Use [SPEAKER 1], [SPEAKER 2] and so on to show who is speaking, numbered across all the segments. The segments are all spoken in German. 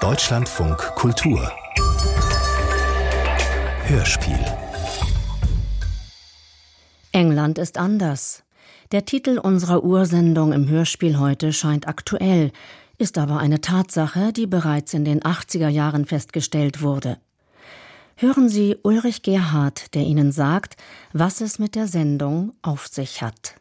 [SPEAKER 1] Deutschlandfunk Kultur Hörspiel.
[SPEAKER 2] England ist anders. Der Titel unserer Ursendung im Hörspiel heute scheint aktuell, ist aber eine Tatsache, die bereits in den 80er Jahren festgestellt wurde. Hören Sie Ulrich Gerhardt, der Ihnen sagt, was es mit der Sendung auf sich hat.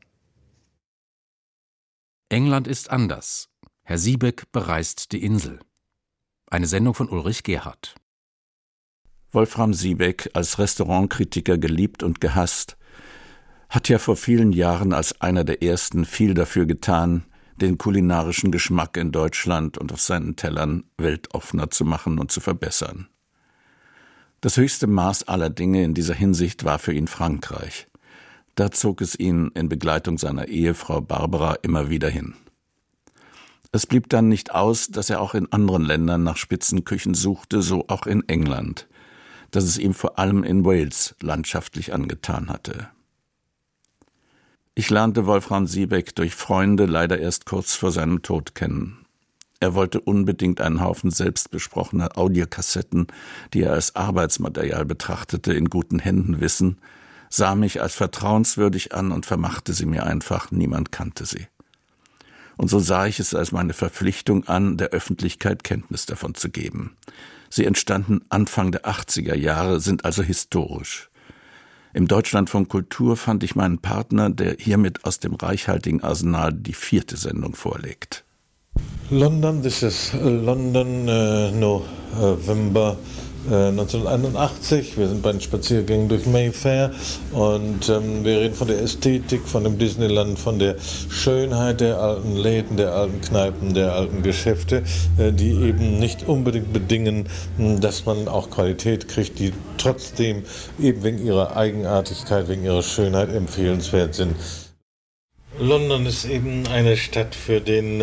[SPEAKER 3] England ist anders. Herr Siebeck bereist die Insel. Eine Sendung von Ulrich Gerhardt.
[SPEAKER 4] Wolfram Siebeck, als Restaurantkritiker geliebt und gehasst, hat ja vor vielen Jahren als einer der ersten viel dafür getan, den kulinarischen Geschmack in Deutschland und auf seinen Tellern weltoffener zu machen und zu verbessern. Das höchste Maß aller Dinge in dieser Hinsicht war für ihn Frankreich. Da zog es ihn in Begleitung seiner Ehefrau Barbara immer wieder hin. Es blieb dann nicht aus, dass er auch in anderen Ländern nach Spitzenküchen suchte, so auch in England, das es ihm vor allem in Wales landschaftlich angetan hatte. Ich lernte Wolfram Siebeck durch Freunde leider erst kurz vor seinem Tod kennen. Er wollte unbedingt einen Haufen selbstbesprochener Audiokassetten, die er als Arbeitsmaterial betrachtete, in guten Händen wissen, sah mich als vertrauenswürdig an und vermachte sie mir einfach, niemand kannte sie. Und so sah ich es als meine Verpflichtung an, der Öffentlichkeit Kenntnis davon zu geben. Sie entstanden Anfang der 80er Jahre, sind also historisch. Im Deutschlandfunk Kultur fand ich meinen Partner, der hiermit aus dem reichhaltigen Arsenal die 4. Sendung vorlegt.
[SPEAKER 5] London, this is London, November 1981. Wir sind bei den Spaziergängen durch Mayfair und wir reden von der Ästhetik, von dem Disneyland, von der Schönheit der alten Läden, der alten Kneipen, der alten Geschäfte, die eben nicht unbedingt bedingen, dass man auch Qualität kriegt, die trotzdem eben wegen ihrer Eigenartigkeit, wegen ihrer Schönheit empfehlenswert sind. London ist eben eine Stadt für den,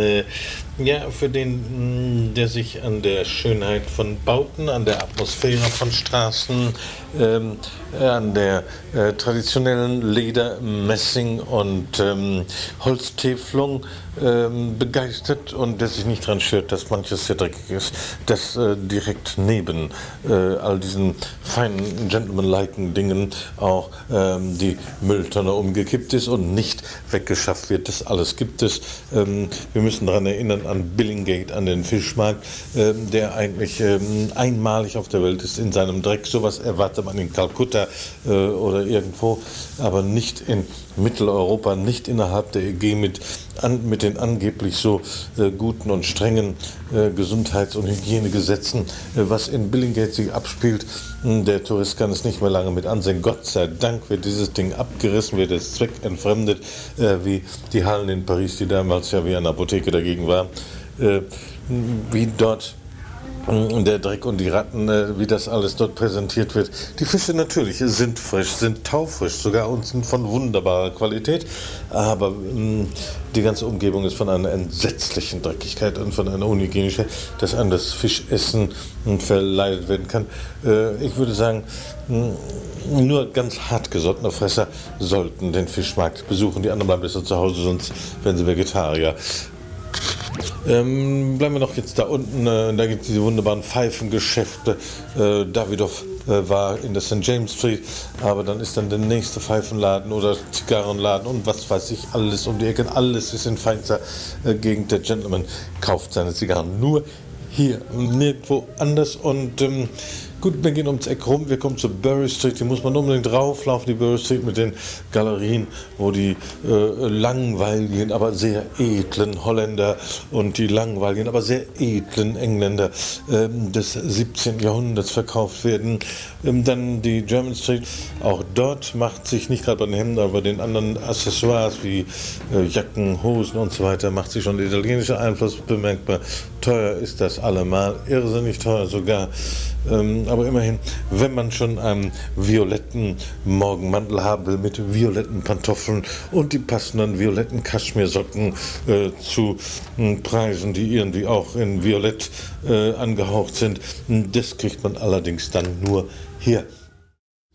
[SPEAKER 5] der sich an der Schönheit von Bauten, an der Atmosphäre von Straßen, an der traditionellen Leder-, Messing- und Holztäfelung begeistert und der sich nicht daran stört, dass manches sehr dreckig ist, dass direkt neben all diesen feinen Gentleman-liken Dingen auch die Mülltonne umgekippt ist und nicht weggeschafft wird. Das alles gibt es. Wir müssen daran erinnern an Billinggate, an den Fischmarkt, der eigentlich einmalig auf der Welt ist in seinem Dreck. Sowas erwartet man in Kalkutta oder irgendwo, aber nicht in Mitteleuropa, nicht innerhalb der EG mit den angeblich so guten und strengen Gesundheits- und Hygienegesetzen, was in Billinggate sich abspielt. Der Tourist kann es nicht mehr lange mit ansehen. Gott sei Dank wird dieses Ding abgerissen, wird es zweckentfremdet, wie die Hallen in Paris, die damals ja wie eine Apotheke dagegen war, wie dort der Dreck und die Ratten, wie das alles dort präsentiert wird. Die Fische natürlich sind frisch, sind taufrisch, sogar und sind von wunderbarer Qualität, aber die ganze Umgebung ist von einer entsetzlichen Dreckigkeit und von einer Unhygienische, dass an das Fischessen verleitet werden kann. Ich würde sagen, nur ganz hartgesottene Fresser sollten den Fischmarkt besuchen, die anderen bleiben besser zu Hause, sonst werden sie Vegetarier. Bleiben wir noch jetzt da unten, da gibt es diese wunderbaren Pfeifengeschäfte. Davidoff war in der St. James Street, aber dann ist dann der nächste Pfeifenladen oder Zigarrenladen und was weiß ich, alles um die Ecke. Alles ist in feinster Gegend. Der Gentleman kauft seine Zigarren nur hier und nirgendwo anders. Und gut, wir gehen ums Eck rum, wir kommen zur Bury Street, die muss man unbedingt drauflaufen, die Bury Street mit den Galerien, wo die langweiligen, aber sehr edlen Holländer und die langweiligen, aber sehr edlen Engländer des 17. Jahrhunderts verkauft werden. Dann die German Street, auch dort macht sich, nicht gerade bei den Hemden, aber bei den anderen Accessoires wie Jacken, Hosen und so weiter, macht sich schon der italienische Einfluss bemerkbar. Teuer ist das allemal, irrsinnig teuer sogar. Aber immerhin, wenn man schon einen violetten Morgenmantel haben will mit violetten Pantoffeln und die passenden violetten Kaschmirsocken zu Preisen, die irgendwie auch in Violett angehaucht sind, das kriegt man allerdings dann nur hier.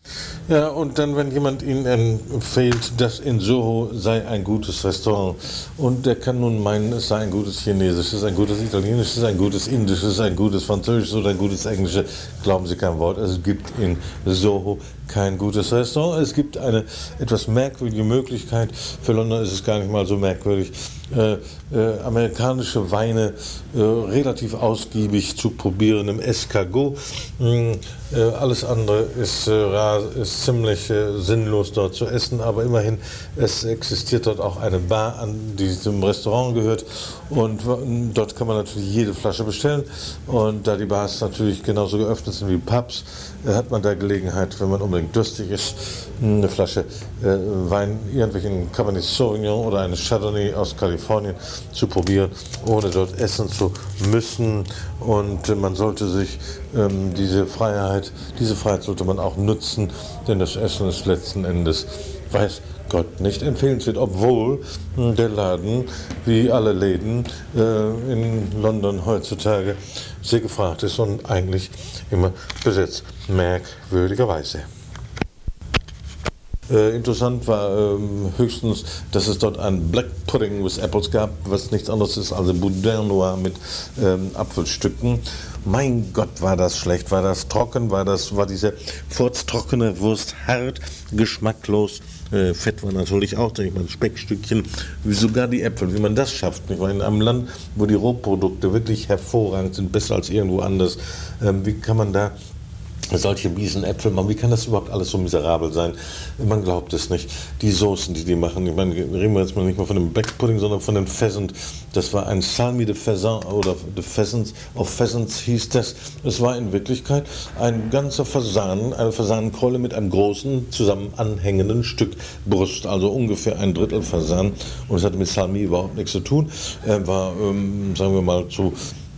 [SPEAKER 5] Ja, und dann, wenn jemand Ihnen empfiehlt, das in Soho sei ein gutes Restaurant und der kann nun meinen, es sei ein gutes Chinesisches, ein gutes Italienisches, ein gutes Indisches, ein gutes Französisches oder ein gutes Englisches, glauben Sie kein Wort. Es gibt in Soho kein gutes Restaurant. Es gibt eine etwas merkwürdige Möglichkeit, für London ist es gar nicht mal so merkwürdig, amerikanische Weine relativ ausgiebig zu probieren im Escargot. Alles andere ist ziemlich sinnlos dort zu essen, aber immerhin, es existiert dort auch eine Bar, die zum Restaurant gehört und dort kann man natürlich jede Flasche bestellen und da die Bars natürlich genauso geöffnet sind wie Pubs, hat man da Gelegenheit, wenn man unbedingt durstig ist, eine Flasche Wein, irgendwelchen Cabernet Sauvignon oder eine Chardonnay aus Kalifornien zu probieren, ohne dort essen zu müssen. Und man sollte sich diese Freiheit sollte man auch nutzen, denn das Essen ist letzten Endes, weiß Gott, nicht empfehlenswert, obwohl der Laden, wie alle Läden in London heutzutage, sehr gefragt ist und eigentlich immer besetzt, merkwürdigerweise. Interessant war höchstens, dass es dort ein Black Pudding with Apples gab, was nichts anderes ist als Boudin Noir mit Apfelstücken. Mein Gott, war das schlecht, war das trocken, war diese furztrockene Wurst hart, geschmacklos. Fett war natürlich auch, ich meine, Speckstückchen, wie sogar die Äpfel, wie man das schafft. Ich meine, in einem Land, wo die Rohprodukte wirklich hervorragend sind, besser als irgendwo anders, wie kann man da solche miesen Äpfel machen? Wie kann das überhaupt alles so miserabel sein? Man glaubt es nicht. Die Soßen, die machen, ich meine, reden wir jetzt mal nicht mal von dem Black Pudding, sondern von dem Pheasant. Das war ein Salmi de Pheasant oder de Pheasants of Pheasants hieß das. Es war in Wirklichkeit ein ganzer Fasan, eine Fasanenkrolle mit einem großen, zusammen anhängenden Stück Brust, also ungefähr ein Drittel Fasan. Und es hatte mit Salmi überhaupt nichts zu tun. Er war, sagen wir mal, zu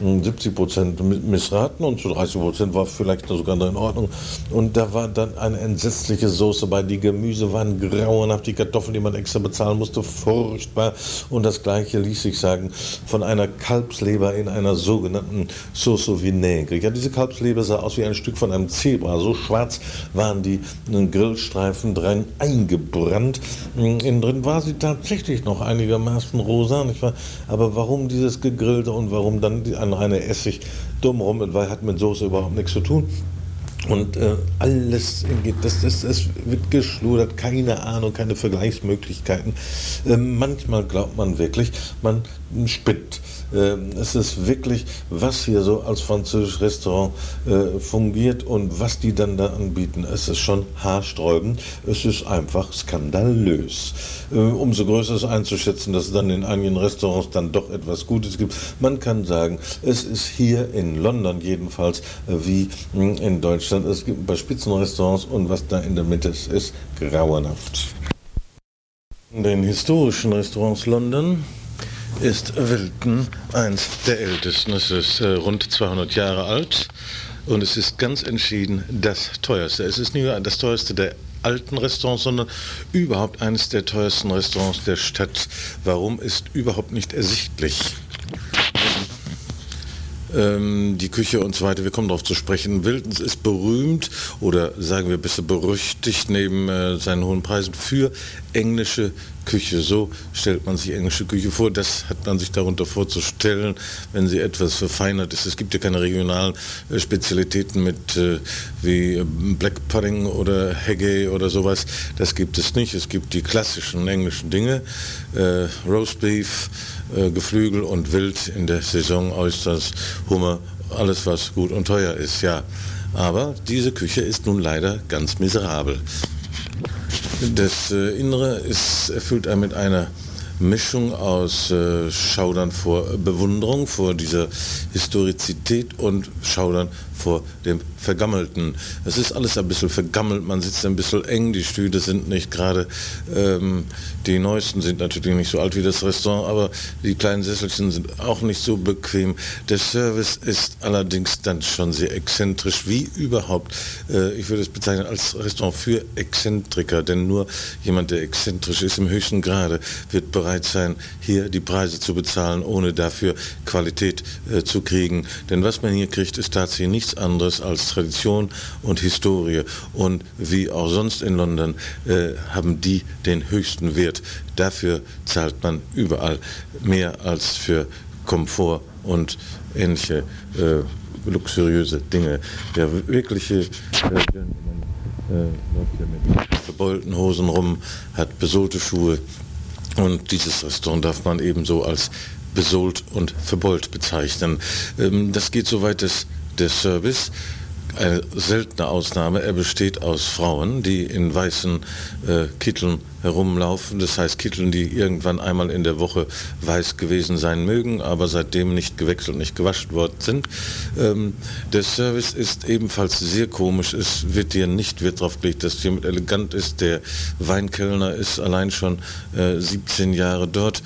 [SPEAKER 5] 70% missraten und zu 30% war vielleicht sogar noch in Ordnung. Und da war dann eine entsetzliche Soße bei. Die Gemüse waren grauenhaft, die Kartoffeln, die man extra bezahlen musste, furchtbar. Und das Gleiche ließ sich sagen von einer Kalbsleber in einer sogenannten Sauce Vinaigre. Ja, diese Kalbsleber sah aus wie ein Stück von einem Zebra. So schwarz waren die Grillstreifen drin eingebrannt. Innen drin war sie tatsächlich noch einigermaßen rosa, nicht wahr? Aber warum dieses Gegrillte und warum dann ein reiner Essig drumherum, weil hat mit Soße überhaupt nichts zu tun. Und alles, das wird geschludert, keine Ahnung, keine Vergleichsmöglichkeiten. Manchmal glaubt man wirklich, man spinnt. Es ist wirklich, was hier so als französisches Restaurant fungiert und was die dann da anbieten. Es ist schon haarsträubend, es ist einfach skandalös. Umso größer ist einzuschätzen, dass es dann in einigen Restaurants dann doch etwas Gutes gibt. Man kann sagen, es ist hier in London jedenfalls wie in Deutschland. Es gibt ein paar Spitzenrestaurants und was da in der Mitte ist, ist grauenhaft. In den historischen Restaurants London ist Wilton eins der ältesten. Es ist rund 200 Jahre alt und es ist ganz entschieden das teuerste. Es ist nicht nur das teuerste der alten Restaurants, sondern überhaupt eines der teuersten Restaurants der Stadt. Warum, ist überhaupt nicht ersichtlich. Die Küche und so weiter, wir kommen darauf zu sprechen. Wiltons ist berühmt oder sagen wir ein bisschen berüchtigt neben seinen hohen Preisen für englische Küche. So stellt man sich englische Küche vor. Das hat man sich darunter vorzustellen, wenn sie etwas verfeinert ist. Es gibt ja keine regionalen Spezialitäten mit wie Black Pudding oder Haggis oder sowas. Das gibt es nicht. Es gibt die klassischen englischen Dinge. Roastbeef, Geflügel und Wild in der Saison, Oysters, Hummer, alles was gut und teuer ist, ja. Aber diese Küche ist nun leider ganz miserabel. Das Innere ist erfüllt mit einer Mischung aus Schaudern vor Bewunderung, vor dieser Historizität und Schaudern vor dem Vergammelten. Es ist alles ein bisschen vergammelt, man sitzt ein bisschen eng, die Stühle sind nicht gerade, die neuesten sind natürlich nicht so alt wie das Restaurant, aber die kleinen Sesselchen sind auch nicht so bequem. Der Service ist allerdings dann schon sehr exzentrisch, wie überhaupt. Ich würde es bezeichnen als Restaurant für Exzentriker, denn nur jemand, der exzentrisch ist im höchsten Grade, wird bereit, bereit sein, hier die Preise zu bezahlen, ohne dafür Qualität zu kriegen. Denn was man hier kriegt, ist tatsächlich nichts anderes als Tradition und Historie. Und wie auch sonst in London haben die den höchsten Wert. Dafür zahlt man überall mehr als für Komfort und ähnliche luxuriöse Dinge. Der wirkliche Gentleman läuft ja mit verbeulten Hosen rum, hat besohlte Schuhe, und dieses Restaurant darf man ebenso als besohlt und verbeult bezeichnen. Das geht so weit, dass der Service, eine seltene Ausnahme, er besteht aus Frauen, die in weißen Kitteln herumlaufen. Das heißt Kitteln, die irgendwann einmal in der Woche weiß gewesen sein mögen, aber seitdem nicht gewechselt, nicht gewaschen worden sind. Der Service ist ebenfalls sehr komisch. Es wird dir nicht Wert darauf gelegt, dass jemand elegant ist. Der Weinkellner ist allein schon 17 Jahre dort,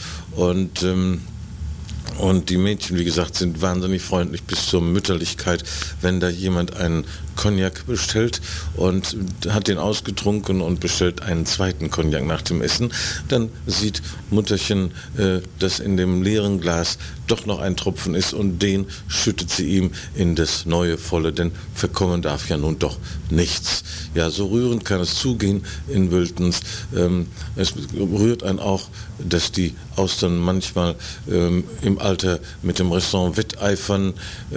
[SPEAKER 5] und die Mädchen, wie gesagt, sind wahnsinnig freundlich bis zur Mütterlichkeit. Wenn da jemand einen Cognac bestellt und hat den ausgetrunken und bestellt einen zweiten Cognac nach dem Essen, dann sieht Mutterchen, dass in dem leeren Glas doch noch ein Tropfen ist, und den schüttet sie ihm in das neue Volle, denn verkommen darf ja nun doch nichts. Ja, so rührend kann es zugehen in Wiltons. Es rührt einen auch, dass die Austern manchmal im Alter mit dem Restaurant wetteifern.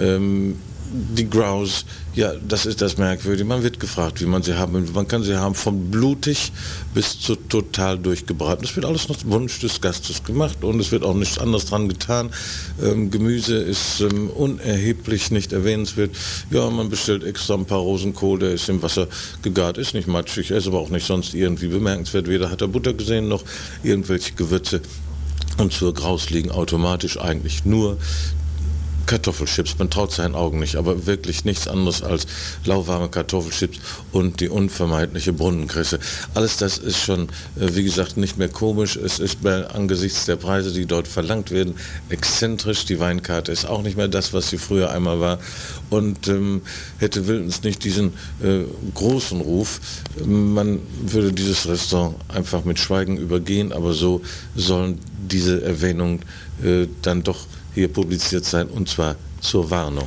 [SPEAKER 5] Die Grouse, ja, das ist das Merkwürdige. Man wird gefragt, wie man sie haben will. Man kann sie haben von blutig bis zu total durchgebraten. Das wird alles nach Wunsch des Gastes gemacht, und es wird auch nichts anderes dran getan. Gemüse ist unerheblich, nicht erwähnenswert. Ja, man bestellt extra ein paar Rosenkohl, der ist im Wasser gegart, ist nicht matschig, er ist aber auch nicht sonst irgendwie bemerkenswert. Weder hat er Butter gesehen, noch irgendwelche Gewürze. Und zur Graus liegen automatisch eigentlich nur Kartoffelchips. Man traut seinen Augen nicht, aber wirklich nichts anderes als lauwarme Kartoffelchips und die unvermeidliche Brunnenkresse. Alles das ist schon, wie gesagt, nicht mehr komisch. Es ist angesichts der Preise, die dort verlangt werden, exzentrisch. Die Weinkarte ist auch nicht mehr das, was sie früher einmal war. Und hätte Wiltons nicht diesen großen Ruf, man würde dieses Restaurant einfach mit Schweigen übergehen, aber so sollen diese Erwähnungen dann doch hier publiziert sein, und zwar zur Warnung.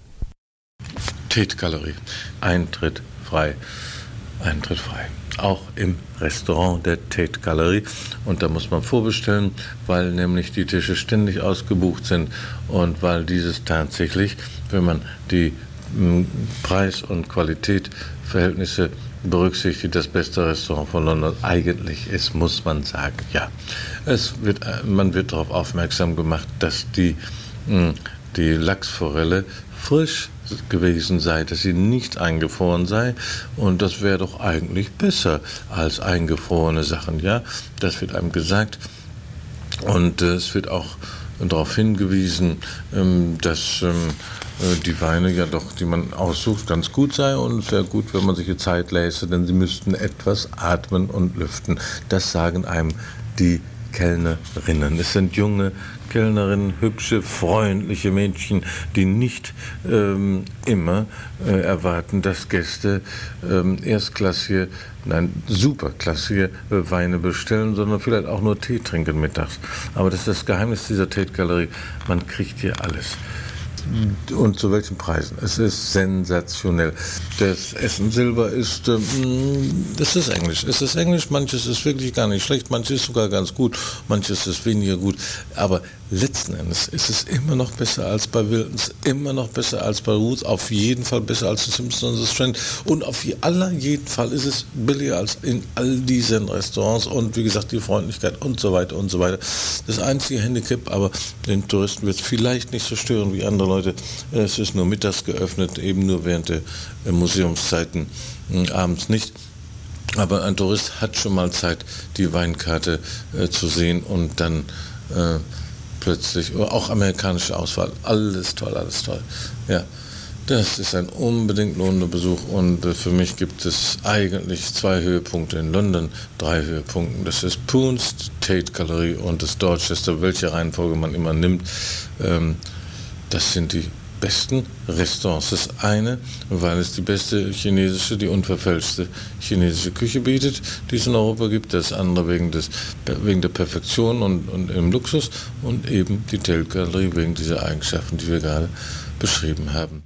[SPEAKER 5] Tate Gallery. Eintritt frei. Eintritt frei. Auch im Restaurant der Tate Gallery. Und da muss man vorbestellen, weil nämlich die Tische ständig ausgebucht sind und weil dieses tatsächlich, wenn man die Preis- und Qualitätsverhältnisse berücksichtigt, das beste Restaurant von London eigentlich ist, muss man sagen. Ja, man wird darauf aufmerksam gemacht, dass die Lachsforelle frisch gewesen sei, dass sie nicht eingefroren sei, und das wäre doch eigentlich besser als eingefrorene Sachen. Ja, das wird einem gesagt, und es wird auch darauf hingewiesen, dass die Weine ja doch, die man aussucht, ganz gut sei, und es wäre gut, wenn man sich die Zeit lässe, denn sie müssten etwas atmen und lüften. Das sagen einem die Kellnerinnen. Es sind junge Kellnerinnen, hübsche, freundliche Mädchen, die nicht immer erwarten, dass Gäste erstklassige, nein, superklassige Weine bestellen, sondern vielleicht auch nur Tee trinken mittags. Aber das ist das Geheimnis dieser Tate Gallery. Man kriegt hier alles. Und zu welchen Preisen? Es ist sensationell. Das Essen Silber ist, das ist Englisch. Es ist Englisch, manches ist wirklich gar nicht schlecht, manches ist sogar ganz gut, manches ist weniger gut. Aber letzten Endes ist es immer noch besser als bei Wiltons, immer noch besser als bei Ruth's, auf jeden Fall besser als die Simpsons und Strand, und auf jeden Fall ist es billiger als in all diesen Restaurants, und wie gesagt, die Freundlichkeit und so weiter und so weiter. Das einzige Handicap, aber den Touristen wird es vielleicht nicht so stören wie andere Leute, es ist nur mittags geöffnet, eben nur während der Museumszeiten, abends nicht. Aber ein Tourist hat schon mal Zeit, die Weinkarte zu sehen, und dann plötzlich, auch amerikanische Auswahl, alles toll, alles toll. Ja, das ist ein unbedingt lohnender Besuch, und für mich gibt es eigentlich 2 Höhepunkte in London, 3 Höhepunkte. Das ist Poons, Tate Gallery und das Dorchester, welche Reihenfolge man immer nimmt. Das sind die besten Restaurants. Das eine, weil es die beste chinesische, die unverfälschte chinesische Küche bietet, die es in Europa gibt. Das andere wegen der Perfektion und im Luxus und eben die Telgalerie wegen dieser Eigenschaften, die wir gerade beschrieben haben.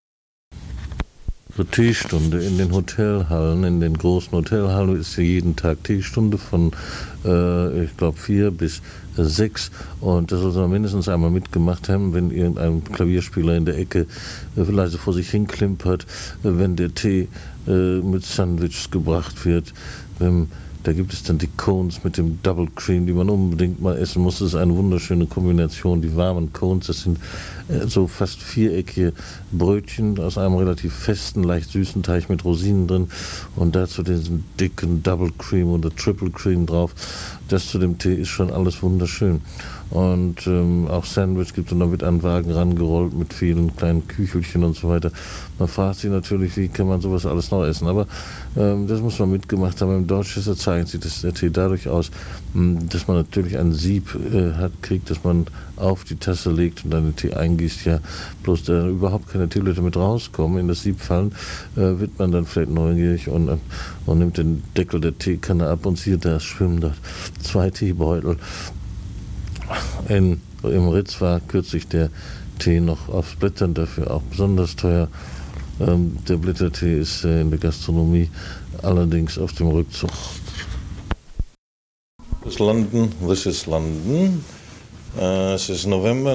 [SPEAKER 6] So Teestunde in den Hotelhallen, in den großen Hotelhallen ist ja jeden Tag Teestunde von, ich glaube, 4 bis 6. Und das soll man mindestens einmal mitgemacht haben, wenn irgendein Klavierspieler in der Ecke leise vor sich hinklimpert, wenn der Tee mit Sandwiches gebracht wird. Da gibt es dann die Cones mit dem Double Cream, die man unbedingt mal essen muss. Das ist eine wunderschöne Kombination. Die warmen Cones, das sind so fast viereckige Brötchen aus einem relativ festen, leicht süßen Teig mit Rosinen drin und dazu diesen dicken Double Cream oder Triple Cream drauf. Das zu dem Tee ist schon alles wunderschön. Und auch Sandwich gibt es, und dann wird ein Wagen rangerollt mit vielen kleinen Küchelchen und so weiter. Man fragt sich natürlich, wie kann man sowas alles noch essen. Aber das muss man mitgemacht haben. Im Dorchester zeichnet sich der Tee dadurch aus, dass man natürlich ein Sieb kriegt, das man auf die Tasse legt und dann den Tee eingießt. Ja, bloß da überhaupt keine Teelöffel mit rauskommen, in das Sieb fallen, wird man dann vielleicht neugierig und nimmt den Deckel der Teekanne ab und sieht, da schwimmen dort 2 Teebeutel. Im Ritz war kürzlich der Tee noch auf Blättern, dafür auch besonders teuer. Der Blättertee ist in der Gastronomie allerdings auf dem Rückzug.
[SPEAKER 5] This is London. Es ist November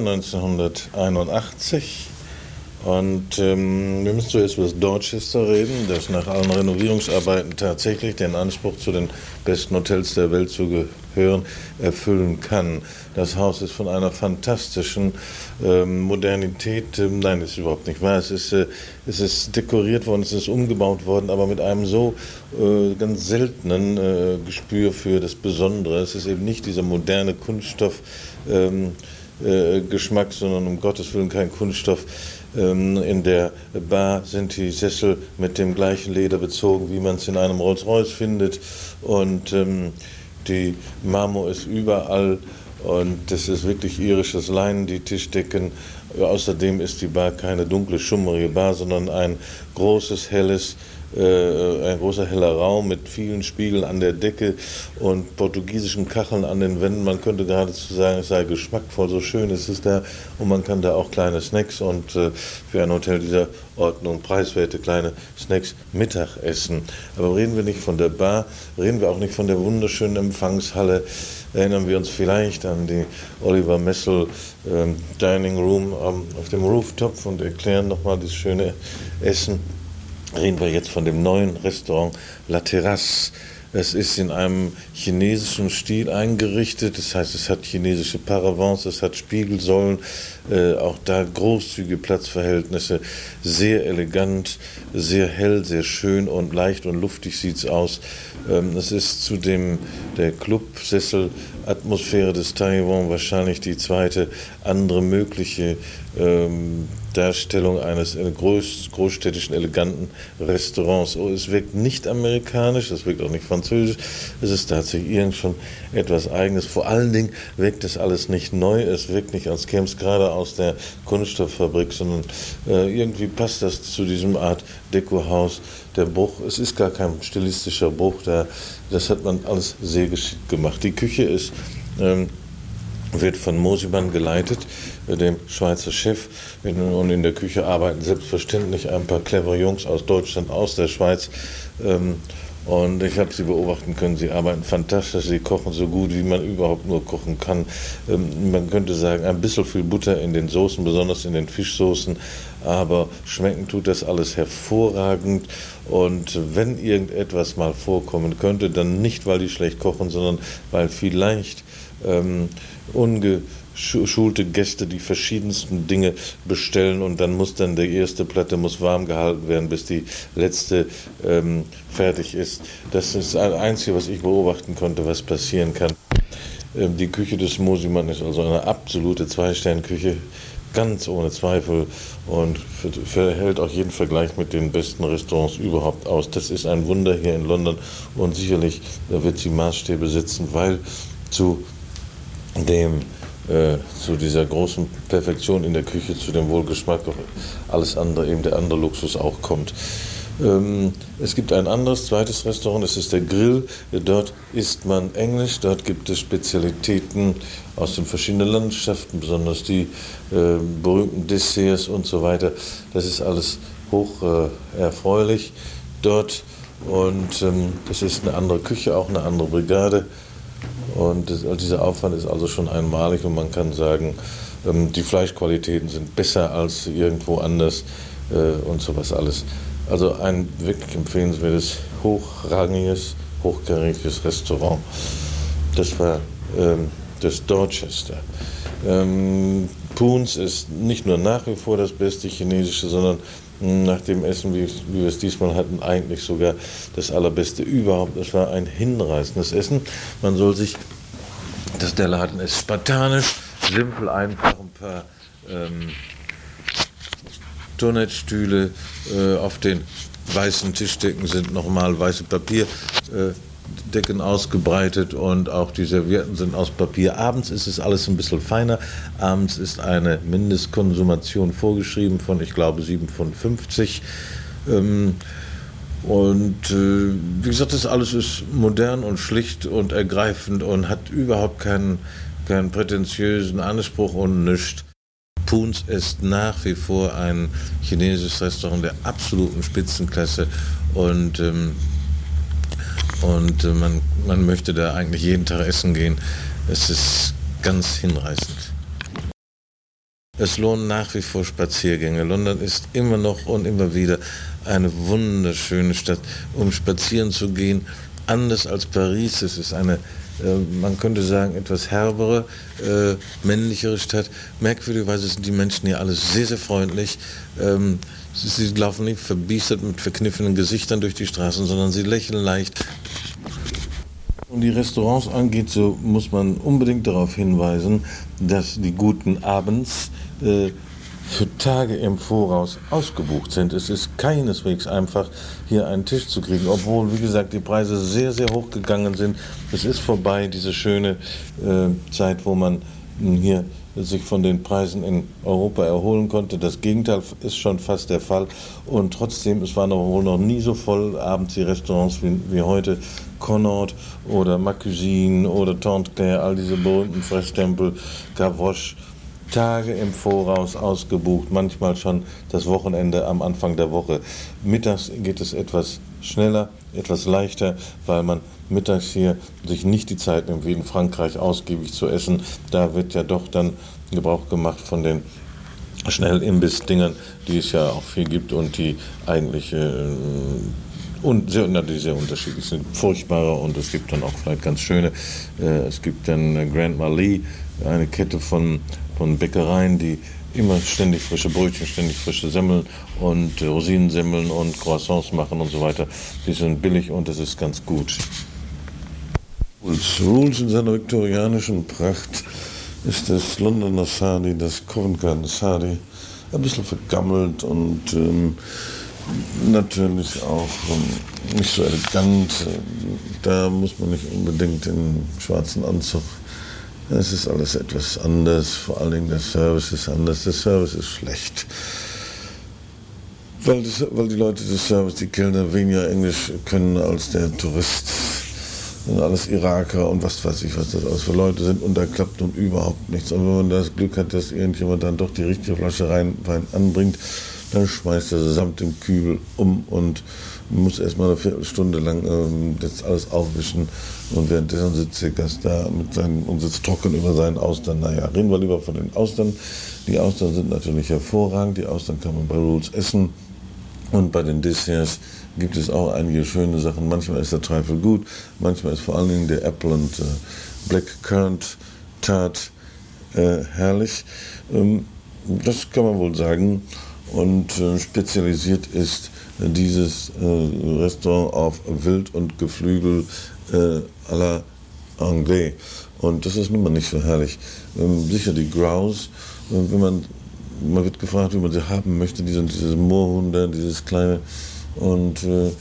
[SPEAKER 5] 1981 und wir müssen zuerst über das Dorchester reden, das nach allen Renovierungsarbeiten tatsächlich den Anspruch, zu den besten Hotels der Welt zu gehören, erfüllen kann. Das Haus ist von einer fantastischen Modernität, nein, das ist überhaupt nicht wahr, es ist dekoriert worden, es ist umgebaut worden, aber mit einem so ganz seltenen Gespür für das Besondere. Es ist eben nicht dieser moderne Kunststoff Geschmack, sondern um Gottes Willen kein Kunststoff. In der Bar sind die Sessel mit dem gleichen Leder bezogen, wie man es in einem Rolls-Royce findet, und die Marmor ist überall und das ist wirklich irisches Leinen, die Tischdecken. Außerdem ist die Bar keine dunkle, schummerige Bar, sondern ein großer heller Raum mit vielen Spiegeln an der Decke und portugiesischen Kacheln an den Wänden. Man könnte geradezu sagen, es sei geschmackvoll, so schön ist es da. Und man kann da auch kleine Snacks und für ein Hotel dieser Ordnung preiswerte kleine Snacks Mittag essen. Aber reden wir nicht von der Bar, reden wir auch nicht von der wunderschönen Empfangshalle. Erinnern wir uns vielleicht an die Oliver Messel Dining Room auf dem Rooftop und erklären nochmal das schöne Essen. Reden wir jetzt von dem neuen Restaurant La Terrasse. Es ist in einem chinesischen Stil eingerichtet, das heißt, es hat chinesische Paravents, es hat Spiegelsäulen, auch da großzügige Platzverhältnisse, sehr elegant, sehr hell, sehr schön und leicht und luftig sieht es aus. Es ist zudem der Clubsessel-Atmosphäre des Taiwan wahrscheinlich die zweite andere mögliche Darstellung eines großstädtischen, eleganten Restaurants. Oh, es wirkt nicht amerikanisch, es wirkt auch nicht französisch, es ist tatsächlich irgend schon etwas Eigenes. Vor allen Dingen wirkt das alles nicht neu, es wirkt nicht, als käme es gerade aus der Kunststofffabrik, sondern irgendwie passt das zu diesem Art Dekohaus. Der Bruch, es ist gar kein stilistischer Bruch, das hat man alles sehr geschickt gemacht. Die Küche wird von Mosimann geleitet, dem Schweizer Chef, und in der Küche arbeiten selbstverständlich ein paar clevere Jungs aus Deutschland, aus der Schweiz, und ich habe sie beobachten können, sie arbeiten fantastisch, sie kochen so gut, wie man überhaupt nur kochen kann. Man könnte sagen, ein bisschen viel Butter in den Soßen, besonders in den Fischsoßen, aber schmecken tut das alles hervorragend. Und wenn irgendetwas mal vorkommen könnte, dann nicht, weil die schlecht kochen, sondern weil vielleicht ungeschulte Gäste die verschiedensten Dinge bestellen und dann muss dann die erste Platte muss warm gehalten werden, bis die letzte fertig ist. Das ist das Einzige, was ich beobachten konnte, was passieren kann. Die Küche des Mosimann ist also eine absolute 2-Sterne-Küche, ganz ohne Zweifel, und verhält auch jeden Vergleich mit den besten Restaurants überhaupt aus. Das ist ein Wunder hier in London und sicherlich wird sie Maßstäbe setzen, weil zu dem
[SPEAKER 6] zu dieser großen Perfektion in der Küche, zu dem Wohlgeschmack, alles andere, eben der andere Luxus auch kommt. Es gibt ein anderes, zweites Restaurant, das ist der Grill. Dort isst man englisch, dort gibt es Spezialitäten aus den verschiedenen Landschaften, besonders die berühmten Desserts und so weiter. Das ist alles hoch erfreulich dort und das ist eine andere Küche, auch eine andere Brigade. Und dieser Aufwand ist also schon einmalig und man kann sagen, die Fleischqualitäten sind besser als irgendwo anders und sowas alles. Also ein wirklich empfehlenswertes, hochrangiges, hochkarätiges Restaurant. Das war das Dorchester. Poons ist nicht nur nach wie vor das beste chinesische, sondern nach dem Essen, wie wir es diesmal hatten, eigentlich sogar das allerbeste überhaupt. Es war ein hinreißendes Essen. Man soll sich, der Laden ist spartanisch, simpel, einfach, ein paar Toilettstühle, auf den weißen Tischdecken sind nochmal weiße Papierdecken ausgebreitet und auch die Servietten sind aus Papier. Abends ist es alles ein bisschen feiner. Abends ist eine Mindestkonsumation vorgeschrieben von, ich glaube, 7,50 €. Wie gesagt, das alles ist modern und schlicht und ergreifend und hat überhaupt keinen prätentiösen Anspruch und nichts. Poons ist nach wie vor ein chinesisches Restaurant der absoluten Spitzenklasse und man möchte da eigentlich jeden Tag essen gehen. Es ist ganz hinreißend. Es lohnen nach wie vor Spaziergänge. London ist immer noch und immer wieder eine wunderschöne Stadt, um spazieren zu gehen. Anders als Paris, es ist eine, man könnte sagen, etwas herbere, männlichere Stadt. Merkwürdigerweise sind die Menschen hier alle sehr, sehr freundlich. Sie laufen nicht verbiestert mit verkniffenen Gesichtern durch die Straßen, sondern sie lächeln leicht. Und die Restaurants angeht, so muss man unbedingt darauf hinweisen, dass die guten abends für Tage im Voraus ausgebucht sind. Es ist keineswegs einfach, hier einen Tisch zu kriegen, obwohl, wie gesagt, die Preise sehr, sehr hoch gegangen sind. Es ist vorbei, diese schöne Zeit, wo man hier sich von den Preisen in Europa erholen konnte. Das Gegenteil ist schon fast der Fall. Und trotzdem, es waren wohl noch nie so voll abends die Restaurants wie heute. Connaught oder Ma Cuisine oder Tante Claire, all diese berühmten Fresstempel, Gavroche, Tage im Voraus ausgebucht, manchmal schon das Wochenende am Anfang der Woche. Mittags geht es etwas schneller, etwas leichter, weil man mittags hier sich nicht die Zeit nimmt, wie in Frankreich ausgiebig zu essen. Da wird ja doch dann Gebrauch gemacht von den Schnellimbiss-Dingern, die es ja auch viel gibt und die eigentlich sehr unterschiedlich sind. Furchtbare und es gibt dann auch vielleicht ganz schöne. Es gibt dann Grand Marley, eine Kette von Bäckereien, die immer ständig frische Brötchen, ständig frische Semmeln und Rosinensemmeln und Croissants machen und so weiter. Die sind billig und das ist ganz gut. Rules in seiner viktorianischen Pracht ist das Londoner Sardi, das Covent Garden Sardi, ein bisschen vergammelt und natürlich auch nicht so elegant. Da muss man nicht unbedingt den schwarzen Anzug. Es ist alles etwas anders, vor allen Dingen der Service ist anders. Der Service ist schlecht, weil die Leute des Service, die Kellner, weniger Englisch können als der Tourist. Das sind alles Iraker und was weiß ich, was das alles für Leute sind und da klappt nun überhaupt nichts. Und wenn man das Glück hat, dass irgendjemand dann doch die richtige Flasche Wein anbringt, dann schmeißt er samt dem Kübel um und muss erstmal eine Viertelstunde lang das alles aufwischen und währenddessen sitzt der Gast da und sitzt trocken über seinen Austern. Naja, reden wir lieber von den Austern. Die Austern sind natürlich hervorragend, die Austern kann man bei Rules essen und bei den Desserts gibt es auch einige schöne Sachen. Manchmal ist der Trifle gut, manchmal ist vor allen Dingen der Apple und Black Currant Tart herrlich. Das kann man wohl sagen. Und spezialisiert ist dieses Restaurant auf Wild und Geflügel à la Anglais. Und das ist nun mal nicht so herrlich. Sicher die Grouse, wenn man wird gefragt, wie man sie haben möchte, diese Moorhunde, dieses kleine. Und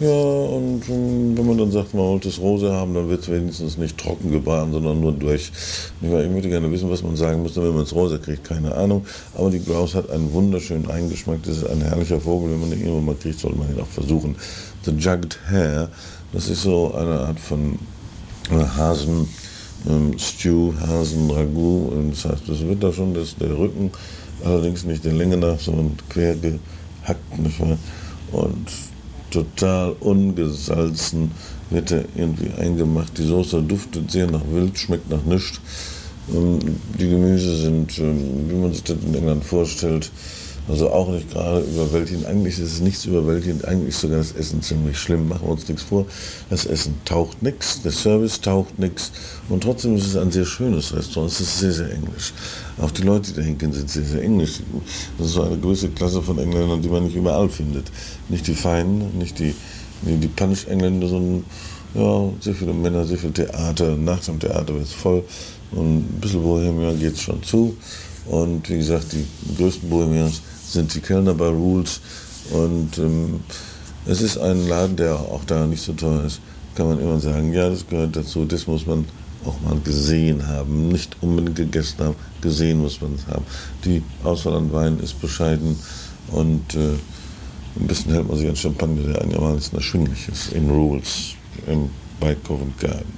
[SPEAKER 7] Ja, und wenn man dann sagt, man wollte es rosa haben, dann wird es wenigstens nicht trocken gebaren, sondern nur durch. Ich würde gerne wissen, was man sagen muss, wenn man es rosa kriegt, keine Ahnung. Aber die Grouse hat einen wunderschönen Eigengeschmack. Das ist ein herrlicher Vogel. Wenn man den irgendwann mal kriegt, sollte man ihn auch versuchen. The Jugged Hare, das ist so eine Art von Hasen. Stew, Hasen, Ragout, das heißt, das wird da schon der Rücken, allerdings nicht der Länge nach, sondern quer gehackt, nicht wahr? Und total ungesalzen wird er irgendwie eingemacht. Die Soße duftet sehr nach Wild, schmeckt nach nichts. Die Gemüse sind, wie man sich das in England vorstellt, also auch nicht gerade überwältigend. Eigentlich ist es nichts überwältigend, eigentlich ist sogar das Essen ziemlich schlimm. Machen wir uns nichts vor. Das Essen taucht nichts, der Service taucht nichts. Und trotzdem ist es ein sehr schönes Restaurant. Es ist sehr, sehr englisch. Auch die Leute, die da hingehen, sind sehr, sehr englisch. Das ist so eine gewisse Klasse von Engländern, die man nicht überall findet. Nicht die Feinen, nicht die Punch-Engländer, sondern ja, sehr viele Männer, sehr viel Theater. Nach dem Theater wird es voll. Und ein bisschen Bohemia geht es schon zu. Und wie gesagt, die größten Bohemians sind die Kellner bei Rules. Und es ist ein Laden, der auch da nicht so teuer ist. Kann man immer sagen, ja, das gehört dazu, das muss man auch mal gesehen haben. Nicht unbedingt gegessen haben, gesehen muss man es haben. Die Auswahl an Wein ist bescheiden und ein bisschen hält man sich an Champagner, der einigermaßen erschwinglich ist, in Rules, bei Covent Garden.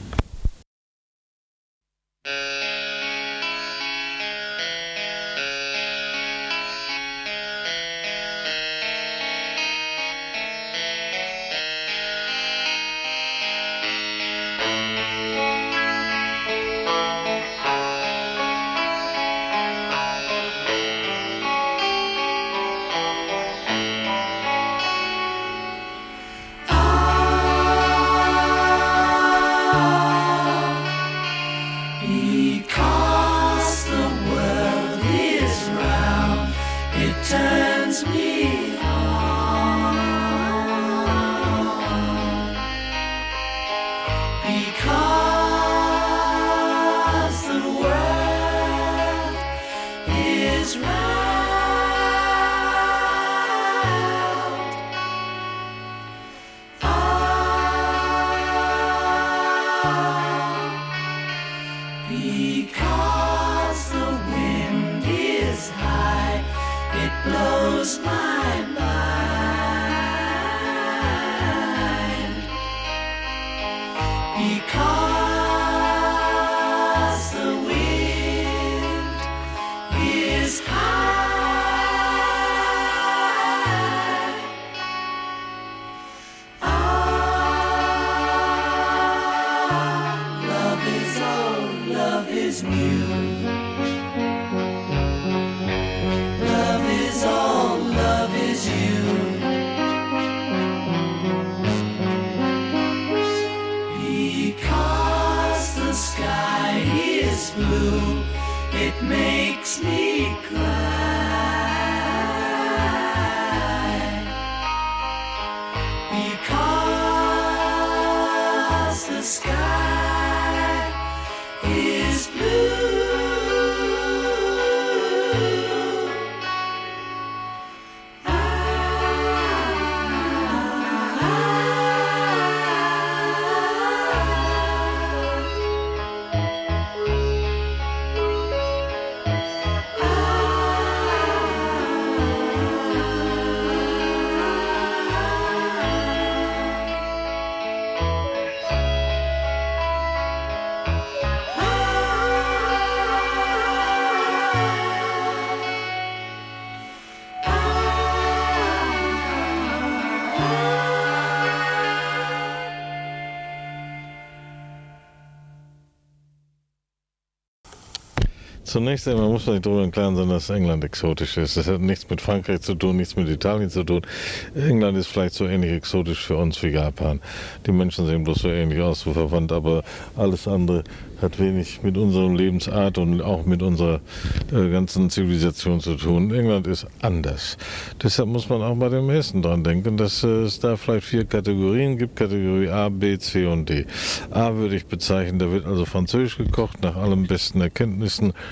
[SPEAKER 7] Zunächst einmal muss man sich darüber im Klaren sein, dass England exotisch ist. Das hat nichts mit Frankreich zu tun, nichts mit Italien zu tun. England ist vielleicht so ähnlich exotisch für uns wie Japan. Die Menschen sehen bloß so ähnlich aus, so verwandt, aber alles andere hat wenig mit unserer Lebensart und auch mit unserer ganzen Zivilisation zu tun. England ist anders. Deshalb muss man auch bei dem Essen dran denken, dass es da vielleicht 4 Kategorien gibt. Kategorie A, B, C und D. A würde ich bezeichnen, da wird also französisch gekocht, nach allen besten Erkenntnissen.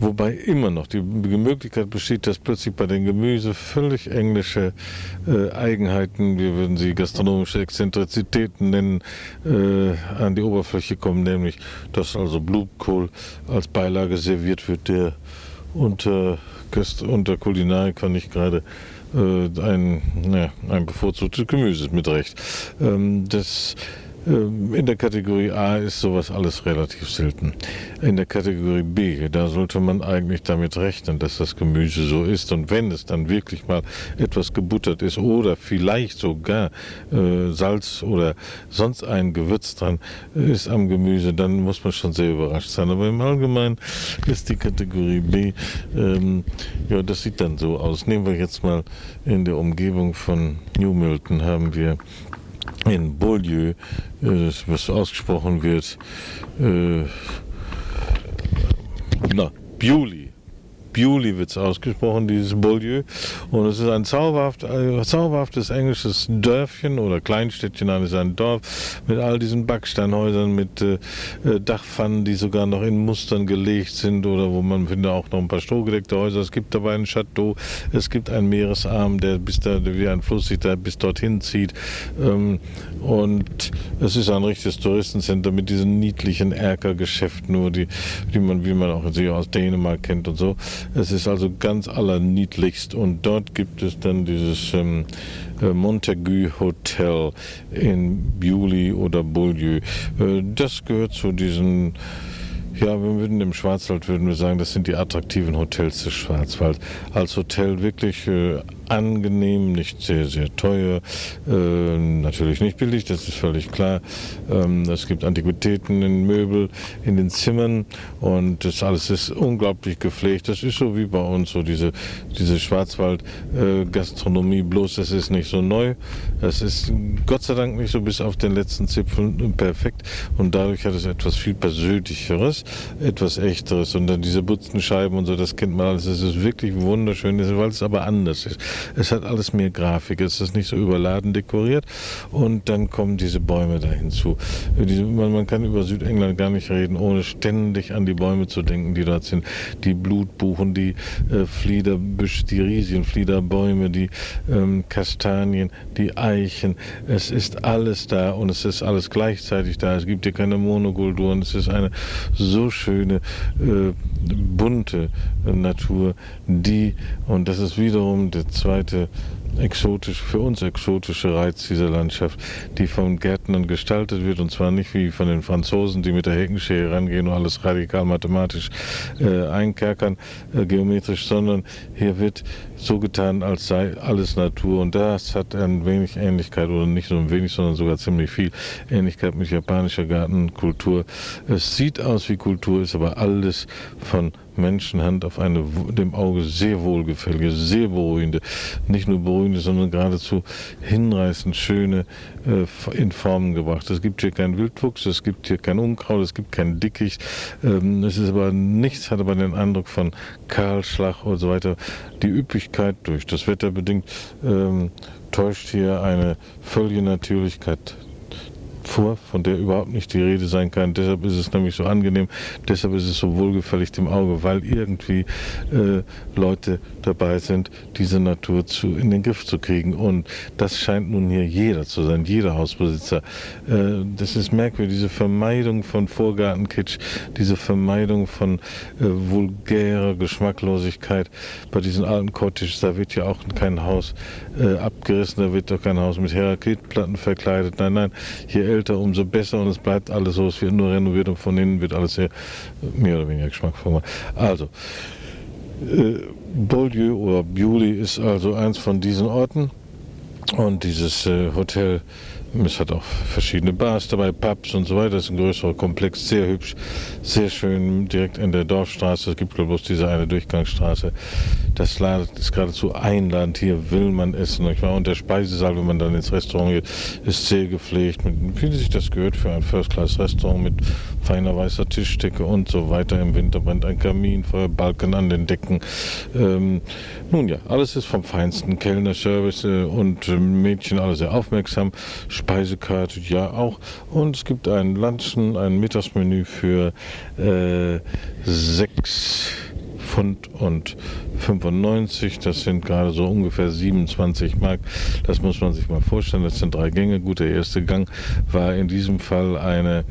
[SPEAKER 6] Wobei immer noch die Möglichkeit besteht, dass plötzlich bei den Gemüse völlig englische Eigenheiten, wir würden sie gastronomische Exzentrizitäten nennen, an die Oberfläche kommen, nämlich dass also Blumenkohl als Beilage serviert wird, der unter Kulinariker nicht gerade ein bevorzugtes Gemüse ist, mit Recht. In der Kategorie A ist sowas alles relativ selten. In der Kategorie B, da sollte man eigentlich damit rechnen, dass das Gemüse so ist. Und wenn es dann wirklich mal etwas gebuttert ist oder vielleicht sogar Salz oder sonst ein Gewürz dran ist am Gemüse, dann muss man schon sehr überrascht sein. Aber im Allgemeinen ist die Kategorie B, das sieht dann so aus. Nehmen wir jetzt mal in der Umgebung von New Milton, haben wir in Beaulieu, was ausgesprochen wird, Bewley wird es ausgesprochen, dieses Beaulieu. Und es ist ein zauberhaftes englisches Dörfchen oder Kleinstädtchen, nein, es ist ein Dorf mit all diesen Backsteinhäusern, mit Dachpfannen, die sogar noch in Mustern gelegt sind oder wo man findet auch noch ein paar strohgedeckte Häuser. Es gibt dabei ein Chateau, es gibt einen Meeresarm, der wie ein Fluss sich da bis dorthin zieht. Und es ist ein richtiges Touristencenter mit diesen niedlichen Erkergeschäften, nur wie man auch aus Dänemark kennt und so. Es ist also ganz allerniedlichst und dort gibt es dann dieses Montague Hotel in Bewley oder Beaulieu. Das gehört zu diesen, wir würden im Schwarzwald sagen, das sind die attraktiven Hotels des Schwarzwalds. Als Hotel wirklich angenehm, nicht sehr, sehr teuer, natürlich nicht billig, das ist völlig klar. Es gibt Antiquitäten in Möbel, in den Zimmern und das alles ist unglaublich gepflegt. Das ist so wie bei uns, so diese Schwarzwald-Gastronomie, bloß das ist nicht so neu. Es ist Gott sei Dank nicht so bis auf den letzten Zipfeln perfekt und dadurch hat es etwas viel Persönlicheres, etwas Echteres und dann diese Butzenscheiben und so, das kennt man alles. Es ist wirklich wunderschön, weil es aber anders ist. Es hat alles mehr Grafik, es ist nicht so überladen dekoriert und dann kommen diese Bäume da hinzu. Man kann über Südengland gar nicht reden, ohne ständig an die Bäume zu denken, die dort sind. Die Blutbuchen, die Fliederbüsche, die riesigen Fliederbäume, die Kastanien, die Eichen. Es ist alles da und es ist alles gleichzeitig da. Es gibt hier keine Monokulturen. Es ist eine so schöne, bunte Natur, und das ist wiederum der zweite für uns exotische Reiz dieser Landschaft, die von Gärtnern gestaltet wird, und zwar nicht wie von den Franzosen, die mit der Heckenschere rangehen und alles radikal mathematisch einkerkern, geometrisch, sondern hier wird so getan, als sei alles Natur, und das hat ein wenig Ähnlichkeit, oder nicht nur ein wenig, sondern sogar ziemlich viel Ähnlichkeit mit japanischer Gartenkultur. Es sieht aus wie Kultur, ist aber alles von Menschenhand auf eine dem Auge sehr wohlgefällige, sehr beruhigende, nicht nur beruhigende, sondern geradezu hinreißend schöne in Formen gebracht. Es gibt hier keinen Wildwuchs, es gibt hier kein Unkraut, es gibt kein Dickicht. Es ist aber nichts, hat aber den Eindruck von Kahlschlag und so weiter. Die Üppigkeit durch das Wetter bedingt täuscht hier eine völlige Natürlichkeit vor, von der überhaupt nicht die Rede sein kann. Deshalb ist es nämlich so angenehm, deshalb ist es so wohlgefällig dem Auge, weil irgendwie Leute dabei sind, diese Natur in den Griff zu kriegen. Und das scheint nun hier jeder zu sein, jeder Hausbesitzer. Das ist merkwürdig, diese Vermeidung von Vorgartenkitsch, diese Vermeidung von vulgärer Geschmacklosigkeit. Bei diesen alten Cottages, da wird ja auch kein Haus abgerissen, da wird doch kein Haus mit Herakitplatten verkleidet. Nein, je älter, umso besser, und es bleibt alles so, es wird nur renoviert und von innen wird alles sehr mehr oder weniger geschmackvoll. Also, Beaulieu oder Bewley ist also eins von diesen Orten, und dieses Hotel, es hat auch verschiedene Bars dabei, Pubs und so weiter. Das ist ein größerer Komplex, sehr hübsch, sehr schön, direkt in der Dorfstraße. Es gibt bloß diese eine Durchgangsstraße. Das ist geradezu einladend. Hier will man essen. Und der Speisesaal, wenn man dann ins Restaurant geht, ist sehr gepflegt, wie sich das gehört für ein First-Class-Restaurant, mit feiner weißer Tischdecke und so weiter. Im Winter brennt ein Kaminfeuer, Balken an den Decken. Nun ja, alles ist vom Feinsten. Kellner, Service und Mädchen, alle sehr aufmerksam. Speisekarte, ja auch. Und es gibt ein Lunchen, ein Mittagsmenü für 6
[SPEAKER 7] £1,95. Das sind gerade so ungefähr 27 Mark. Das muss man sich mal vorstellen. Das sind 3 Gänge. Gut, der erste Gang war in diesem Fall eine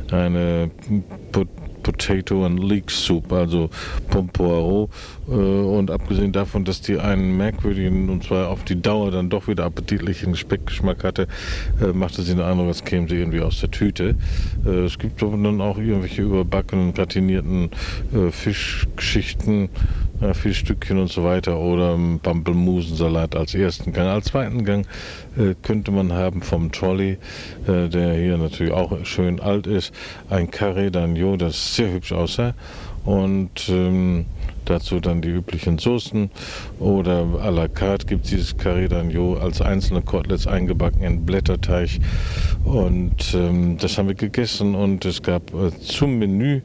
[SPEAKER 7] Potato and Leek Soup, also Pomme Poireau. Und abgesehen davon, dass die einen merkwürdigen, und zwar auf die Dauer dann doch wieder appetitlichen Speckgeschmack hatte, machte sie den Eindruck, als käme sie irgendwie aus der Tüte. Es gibt aber dann auch irgendwelche überbackenen, gratinierten Fischgeschichten, Fischstückchen und so weiter, oder Pampelmusensalat als ersten Gang. Als zweiten Gang könnte man haben vom Trolley, der hier natürlich auch schön alt ist, ein Carré d'Agneau, das sehr hübsch aussah, und dazu dann die üblichen Soßen, oder à la carte gibt es dieses Carré d'Agneau als einzelne Koteletts eingebacken in Blätterteig, und das haben wir gegessen, und es gab zum Menü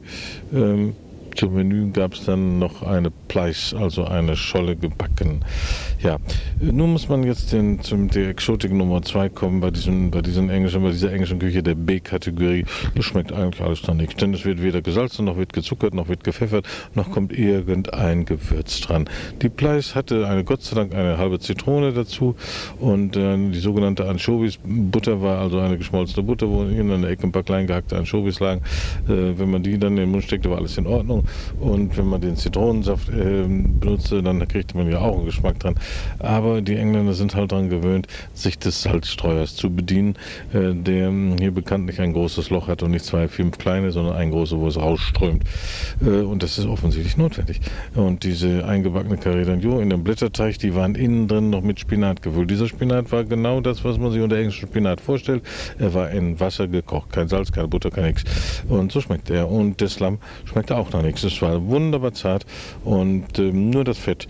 [SPEAKER 7] gab es dann noch eine Plaice, also eine Scholle gebacken. Ja, nun muss man jetzt der Exotik Nummer 2 kommen bei dieser englischen Küche der B-Kategorie. Das schmeckt eigentlich alles nach nichts, denn es wird weder gesalzen, noch wird gezuckert, noch wird gepfeffert, noch kommt irgendein Gewürz dran. Die Plaice hatte Gott sei Dank eine halbe Zitrone dazu, und die sogenannte Anchovies-Butter war also eine geschmolzene Butter, wo in einer Ecke ein paar klein gehackte Anchovies lagen. Wenn man die dann in den Mund steckte, war alles in Ordnung. Und wenn man den Zitronensaft benutzte, dann kriegte man ja auch einen Geschmack dran. Aber die Engländer sind halt daran gewöhnt, sich des Salzstreuers zu bedienen, der hier bekanntlich ein großes Loch hat und nicht 2, 5 kleine, sondern ein großes, wo es rausströmt. Und das ist offensichtlich notwendig. Und diese eingebackene Carré d'Agneau in dem Blätterteig, die waren innen drin noch mit Spinat gefüllt. Dieser Spinat war genau das, was man sich unter englischem Spinat vorstellt. Er war in Wasser gekocht, kein Salz, keine Butter, kein nichts. Und so schmeckt er. Und das Lamm schmeckte auch nach nichts. Es war wunderbar zart, und nur das Fett,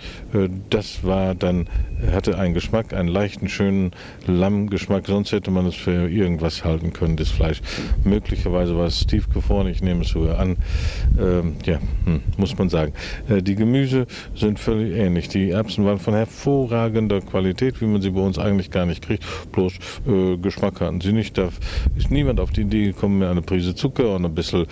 [SPEAKER 7] hatte einen Geschmack, einen leichten, schönen Lammgeschmack. Sonst hätte man es für irgendwas halten können, das Fleisch. Möglicherweise war es tiefgefroren, ich nehme es sogar an. Muss man sagen. Die Gemüse sind völlig ähnlich. Die Erbsen waren von hervorragender Qualität, wie man sie bei uns eigentlich gar nicht kriegt. Bloß Geschmack hatten sie nicht. Da ist niemand auf die Idee gekommen, mir eine Prise Zucker und ein bisschen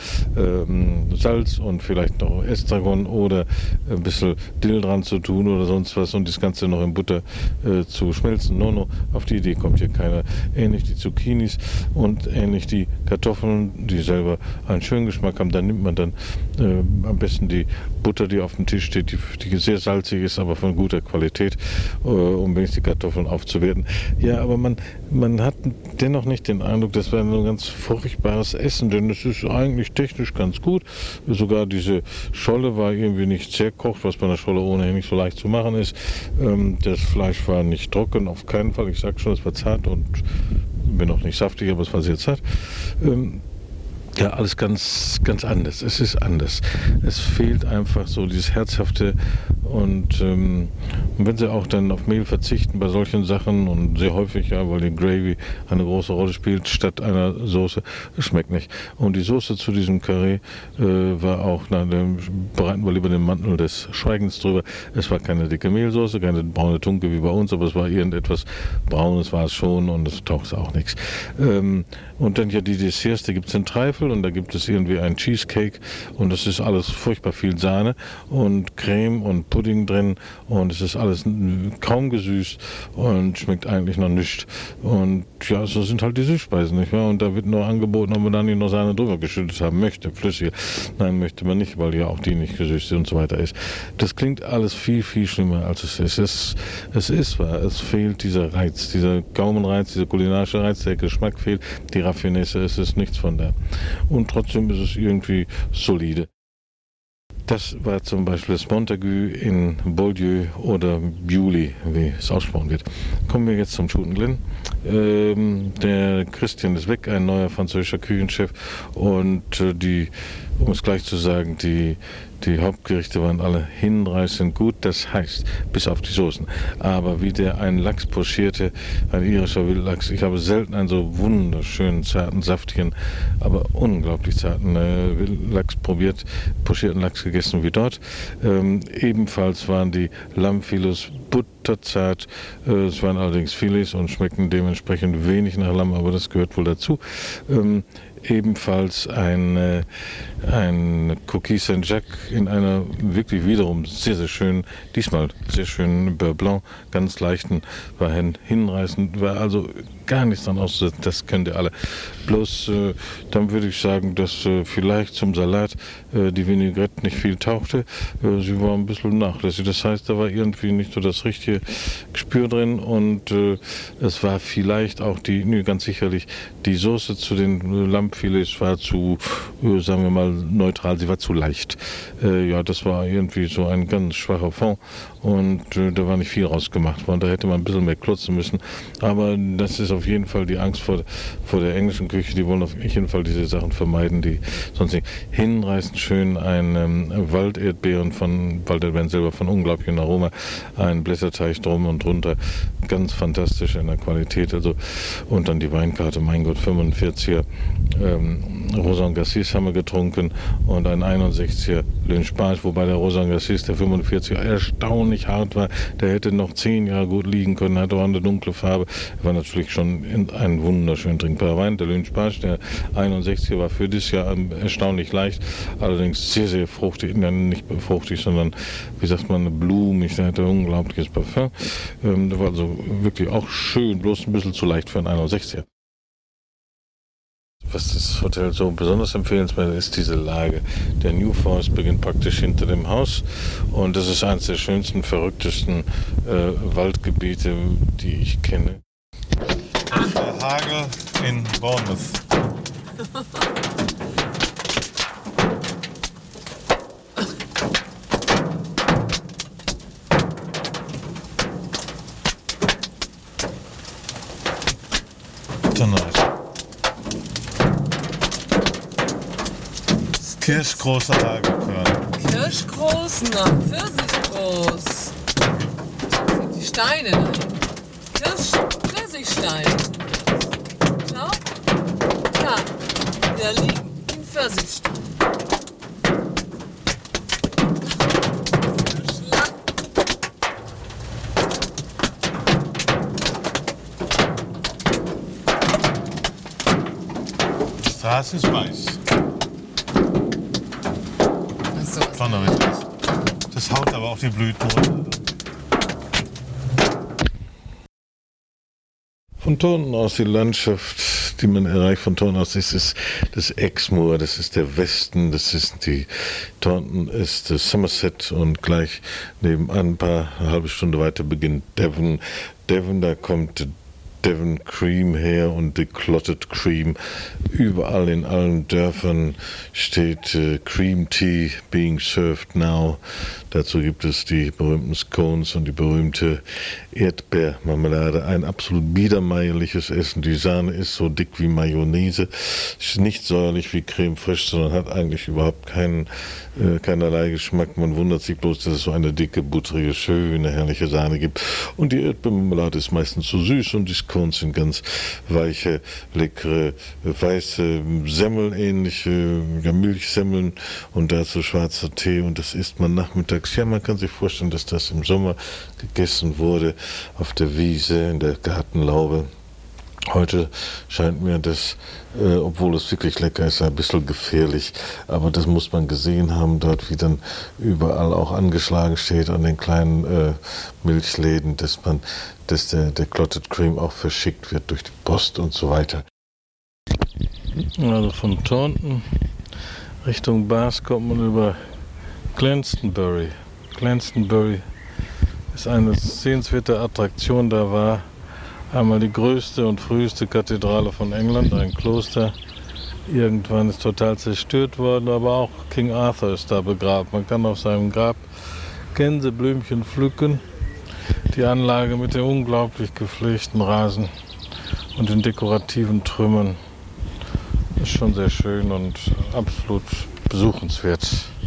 [SPEAKER 7] Salz und vielleicht noch Estragon oder ein bisschen Dill dran zu tun oder sonst was und das Ganze noch in Butter zu schmelzen. No, auf die Idee kommt hier keiner. Ähnlich die Zucchinis und ähnlich die Kartoffeln, die selber einen schönen Geschmack haben. Da nimmt man dann am besten die Butter, die auf dem Tisch steht, die sehr salzig ist, aber von guter Qualität, um wenigstens die Kartoffeln aufzuwerten. Ja, aber man hat dennoch nicht den Eindruck, das wäre ein ganz furchtbares Essen, denn es ist eigentlich technisch ganz gut. Sogar diese Scholle war irgendwie nicht sehr kocht, was bei einer Scholle ohnehin nicht so leicht zu machen ist. Das Fleisch war nicht trocken, auf keinen Fall. Ich sage schon, es war zart und bin auch nicht saftig, aber es war sehr zart. Ja, alles ganz, ganz anders. Es ist anders. Es fehlt einfach so dieses Herzhafte, und wenn sie auch dann auf Mehl verzichten bei solchen Sachen, und sehr häufig, ja, weil die Gravy eine große Rolle spielt, statt einer Soße, es schmeckt nicht. Und die Soße zu diesem Carré war auch, bereiten wir lieber den Mantel des Schweigens drüber. Es war keine dicke Mehlsoße, keine braune Tunke wie bei uns, aber es war irgendetwas Braunes war es schon, und es taucht auch nichts. Und dann ja die Desserts, da gibt es den Treifel, und da gibt es irgendwie einen Cheesecake, und das ist alles furchtbar viel Sahne und Creme und Pudding drin, und es ist alles kaum gesüßt und schmeckt eigentlich noch nichts. Und ja, so sind halt die Süßspeisen, nicht wahr? Und da wird nur angeboten, ob man dann nicht noch Sahne drüber geschüttet haben möchte, flüssige. Nein, möchte man nicht, weil ja auch die nicht gesüßt und so weiter ist. Das klingt alles viel, viel schlimmer, als es ist. Es ist wahr, es fehlt dieser Reiz, dieser Gaumenreiz, dieser kulinarische Reiz, der Geschmack fehlt, die Raffinesse, es ist nichts von da. Und trotzdem ist es irgendwie solide. Das war zum Beispiel das Montagu in Beaulieu oder Bewley, wie es ausgesprochen wird. Kommen wir jetzt zum Shooten Glen. Der Christian ist weg, ein neuer französischer Küchenchef, und um es gleich zu sagen, die Hauptgerichte waren alle hinreißend gut, das heißt, bis auf die Soßen. Aber wie der einen Lachs pochierte, ein irischer Wildlachs, ich habe selten einen so wunderschönen, zarten, saftigen, aber unglaublich zarten Wildlachs probiert, pochierten Lachs gegessen wie dort. Ebenfalls waren die Lammfilos butterzart, es waren allerdings Filets und schmecken dementsprechend wenig nach Lamm, aber das gehört wohl dazu.
[SPEAKER 8] ebenfalls ein Coquille Saint-Jacques in einer wirklich wiederum sehr, sehr schönen, diesmal sehr schönen Beurre Blanc, ganz leichten, war hinreißend, war also gar nichts dran auszusetzen, das könnt ihr alle. Bloß dann würde ich sagen, dass vielleicht zum Salat die Vinaigrette nicht viel tauchte, sie war ein bisschen nachlässig, das heißt, da war irgendwie nicht so das richtige Gespür drin und es war vielleicht auch ganz sicherlich die Soße zu den Lammfilets war zu, sagen wir mal, neutral, sie war zu leicht. Ja, das war irgendwie so ein ganz schwacher Fond und da war nicht viel rausgemacht worden, da hätte man ein bisschen mehr klotzen müssen, aber das ist auf jeden Fall die Angst vor der englischen Küche, die wollen auf jeden Fall diese Sachen vermeiden, die sonst nicht. Hinreißend schön ein Walderdbeeren selber von unglaublichem Aroma, ein Blätterteig drum und drunter, ganz fantastisch in der Qualität, also und dann die Weinkarte, mein Gott, 45er Rosan Gassis haben wir getrunken und ein 61er Le Spage, wobei der Rosan Gassis, der 45er, erstaunlich hart war, der hätte noch 10 Jahre gut liegen können, hatte auch eine dunkle Farbe, war natürlich schon ein wunderschön trinkbarer Wein. Der Le Spage, der 61er, war für dieses Jahr erstaunlich leicht, allerdings sehr, sehr fruchtig, nicht fruchtig, sondern, wie sagt man, blumig, der hatte ein unglaubliches Parfum. Der war also wirklich auch schön, bloß ein bisschen zu leicht für einen 61er. Was das Hotel so besonders empfehlenswert ist, diese Lage. Der New Forest beginnt praktisch hinter dem Haus und das ist eines der schönsten, verrücktesten Waldgebiete, die ich kenne.
[SPEAKER 5] Der Hagel in Bournemouth. Tonight. Kirschgroße Hagelkörner.
[SPEAKER 9] Kirschgroß? Na, Pfirsichgroß. Die Steine, nein. Pfirsichstein. Schau. Ja, da liegen ein Pfirsichstein.
[SPEAKER 5] Die Straße ist weiß. Das haut aber auch die Blüten runter.
[SPEAKER 8] Von Taunton aus die Landschaft, die man erreicht von Taunton aus, ist das Exmoor, das ist der Westen, Taunton ist Somerset und gleich nebenan, eine halbe Stunde weiter beginnt Devon. Da kommt Devon Cream her und die Clotted Cream. Überall in allen Dörfern steht Cream Tea being served now. Dazu gibt es die berühmten Scones und die berühmte Erdbeermarmelade. Ein absolut biedermeierliches Essen. Die Sahne ist so dick wie Mayonnaise. Ist nicht säuerlich wie Creme fraiche, sondern hat eigentlich überhaupt keinerlei Geschmack. Man wundert sich bloß, dass es so eine dicke, buttrige, schöne, herrliche Sahne gibt. Und die Erdbeermarmelade ist meistens zu süß und die Scones sind ganz weiche, leckere, weiße Semmeln, ähnliche Milchsemmeln und dazu schwarzer Tee und das isst man nachmittags. Ja, man kann sich vorstellen, dass das im Sommer gegessen wurde auf der Wiese, in der Gartenlaube. Heute scheint mir das, obwohl es wirklich lecker ist, ein bisschen gefährlich. Aber das muss man gesehen haben, dort wie dann überall auch angeschlagen steht an den kleinen Milchläden, dass der Clotted Cream auch verschickt wird durch die Post und so weiter. Also von Taunton Richtung Bath kommt man über Glastonbury. Glastonbury ist eine sehenswerte Attraktion. Da war einmal die größte und früheste Kathedrale von England, ein Kloster. Irgendwann ist total zerstört worden, aber auch King Arthur ist da begraben. Man kann auf seinem Grab Gänseblümchen pflücken. Die Anlage mit dem unglaublich gepflegten Rasen und den dekorativen Trümmern ist schon sehr schön und absolut besuchenswert.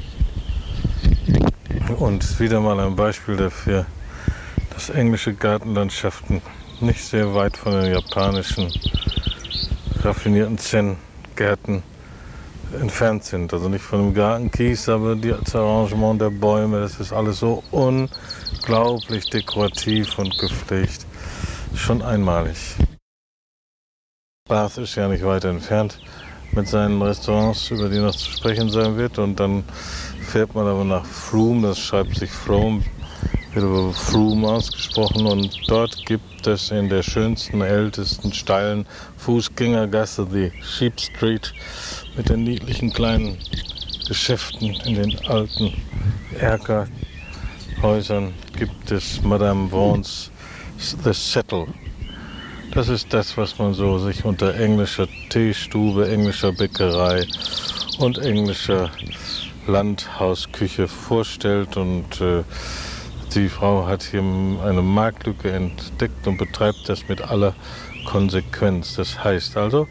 [SPEAKER 8] Und wieder mal ein Beispiel dafür, dass englische Gartenlandschaften nicht sehr weit von den japanischen raffinierten Zen-Gärten entfernt sind. Also nicht von dem Gartenkies, aber das Arrangement der Bäume, das ist alles so unglaublich dekorativ und gepflegt. Schon einmalig. Bath ist ja nicht weit entfernt. mit seinen Restaurants, über die noch zu sprechen sein wird. Und dann fährt man aber nach Frome, das schreibt sich Frome, wird aber Frome ausgesprochen. Und dort gibt es in der schönsten, ältesten, steilen Fußgängergasse, die Sheep Street, mit den niedlichen kleinen Geschäften in den alten Erkerhäusern, gibt es Madame Vaughan's The Settle. Das ist das, was man so sich unter englischer Teestube, englischer Bäckerei und englischer Landhausküche vorstellt. Und die Frau hat hier eine Marktlücke entdeckt und betreibt das mit aller Konsequenz. Das heißt also,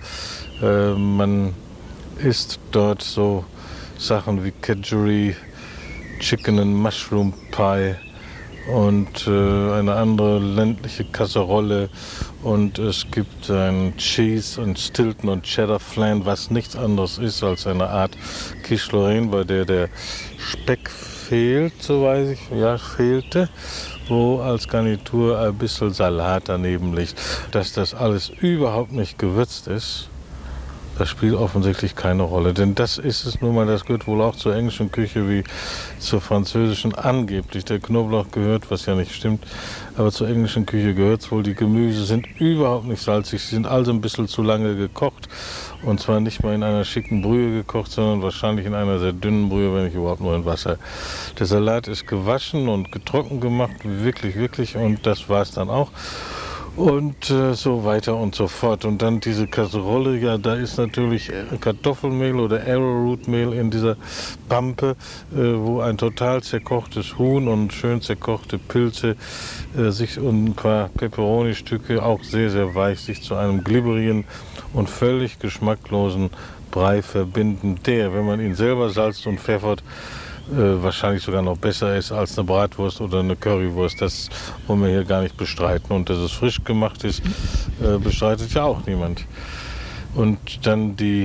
[SPEAKER 8] man isst dort so Sachen wie Kedgeree, Chicken and Mushroom Pie und eine andere ländliche Kasserolle, und es gibt ein Cheese und Stilton und Cheddar Flan, was nichts anderes ist als eine Art Quiche Lorraine, bei der Speck fehlt, so weiß ich, ja, fehlte, wo als Garnitur ein bisschen Salat daneben liegt. Dass das alles überhaupt nicht gewürzt ist, das spielt offensichtlich keine Rolle, denn das ist es nun mal, das gehört wohl auch zur englischen Küche wie zur französischen angeblich. Der Knoblauch gehört, was ja nicht stimmt, aber zur englischen Küche gehört es wohl. Die Gemüse sind überhaupt nicht salzig, sie sind also ein bisschen zu lange gekocht, und zwar nicht mal in einer schicken Brühe gekocht, sondern wahrscheinlich in einer sehr dünnen Brühe, wenn nicht überhaupt nur in Wasser. Der Salat ist gewaschen und getrocknet gemacht, wirklich, wirklich, und das war es dann auch. Und so weiter und so fort. Und dann diese Kasserolle, ja, da ist natürlich Kartoffelmehl oder Arrowroot-Mehl in dieser Pampe, wo ein total zerkochtes Huhn und schön zerkochte Pilze sich und ein paar Peperoni-Stücke, auch sehr, sehr weich, sich zu einem glibberigen und völlig geschmacklosen Brei verbinden, der, wenn man ihn selber salzt und pfeffert, wahrscheinlich sogar noch besser ist als eine Bratwurst oder eine Currywurst. Das wollen wir hier gar nicht bestreiten. Und dass es frisch gemacht ist, bestreitet ja auch niemand. Und dann die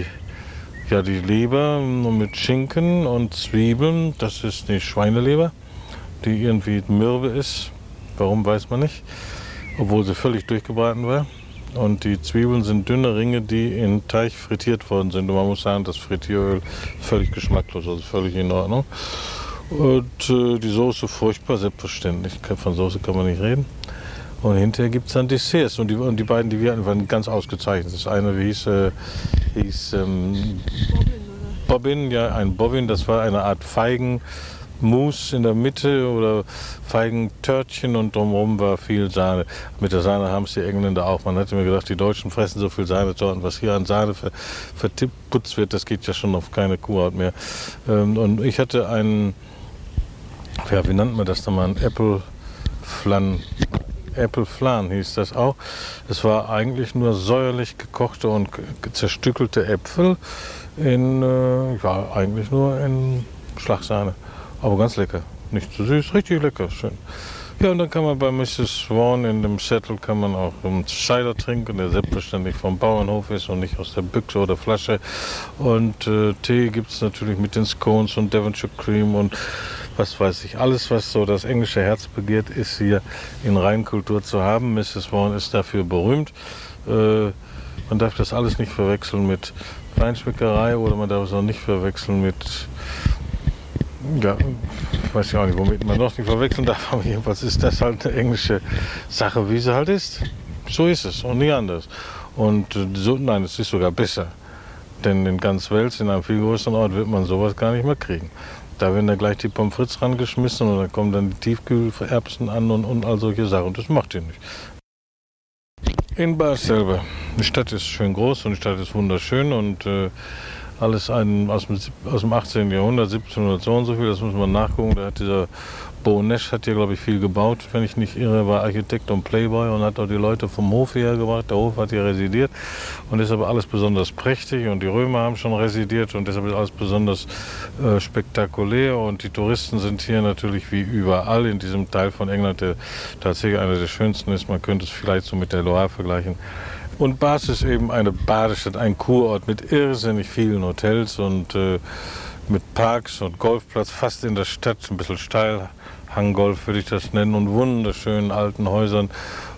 [SPEAKER 8] Leber mit Schinken und Zwiebeln, das ist die Schweineleber, die irgendwie mürbe ist. Warum, weiß man nicht, obwohl sie völlig durchgebraten war. Und die Zwiebeln sind dünne Ringe, die in Teig frittiert worden sind. Und man muss sagen, das Frittieröl völlig geschmacklos, also völlig in Ordnung. Und die Soße furchtbar, selbstverständlich. Von Soße kann man nicht reden. Und hinterher gibt es dann Desserts. Und die beiden, die wir hatten, waren ganz ausgezeichnet. Das eine hieß Bobbin, ja, ein Bobbin. Das war eine Art Feigenmus in der Mitte oder Feigentörtchen, und drumherum war viel Sahne. Mit der Sahne haben es die Engländer auch. Man hatte mir gedacht, die Deutschen fressen so viel Sahnetorten. Was hier an Sahne verputzt wird, das geht ja schon auf keine Kuhhaut mehr. Und ich hatte einen, ja, wie nennt man das nochmal, ein Apple Flan hieß das auch. Es war eigentlich nur säuerlich gekochte und zerstückelte Äpfel eigentlich nur in Schlagsahne. Aber ganz lecker. Nicht zu süß, richtig lecker, schön. Ja, und dann kann man bei Mrs. Vaughan in dem Settle kann man auch Cider trinken, der selbstverständlich vom Bauernhof ist und nicht aus der Büchse oder Flasche. Und Tee gibt es natürlich mit den Scones und Devonshire Cream und was weiß ich. Alles, was so das englische Herz begehrt, ist hier in Rheinkultur zu haben. Mrs. Vaughan ist dafür berühmt. Man darf das alles nicht verwechseln mit Feinschmeckerei oder man darf es auch nicht verwechseln mit, ja, ich weiß ja auch nicht, womit man noch nicht verwechseln darf, aber jedenfalls ist das halt eine englische Sache, wie sie halt ist. So ist es und nie anders. Und nein, es ist sogar besser. Denn in ganz Wels, in einem viel größeren Ort, wird man sowas gar nicht mehr kriegen. Da werden da gleich die Pommes frites rangeschmissen und dann kommen dann die Tiefkühlerbsen an und all solche Sachen. Und das macht ihr nicht. In Bath selber. Die Stadt ist schön groß und die Stadt ist wunderschön und alles aus dem 18. Jahrhundert, 1700 so und so viel, das muss man nachgucken. Da hat dieser Beau Nash hat hier, glaube ich, viel gebaut, wenn ich nicht irre, war Architekt und Playboy und hat auch die Leute vom Hof hierher gebracht. Der Hof hat hier residiert und deshalb alles besonders prächtig und die Römer haben schon residiert und deshalb ist alles besonders spektakulär und die Touristen sind hier natürlich wie überall in diesem Teil von England, der tatsächlich einer der schönsten ist. Man könnte es vielleicht so mit der Loire vergleichen. Und Bath ist eben eine Badestadt, ein Kurort mit irrsinnig vielen Hotels und mit Parks und Golfplatz, fast in der Stadt, ein bisschen steil, Hanggolf würde ich das nennen, und wunderschönen alten Häusern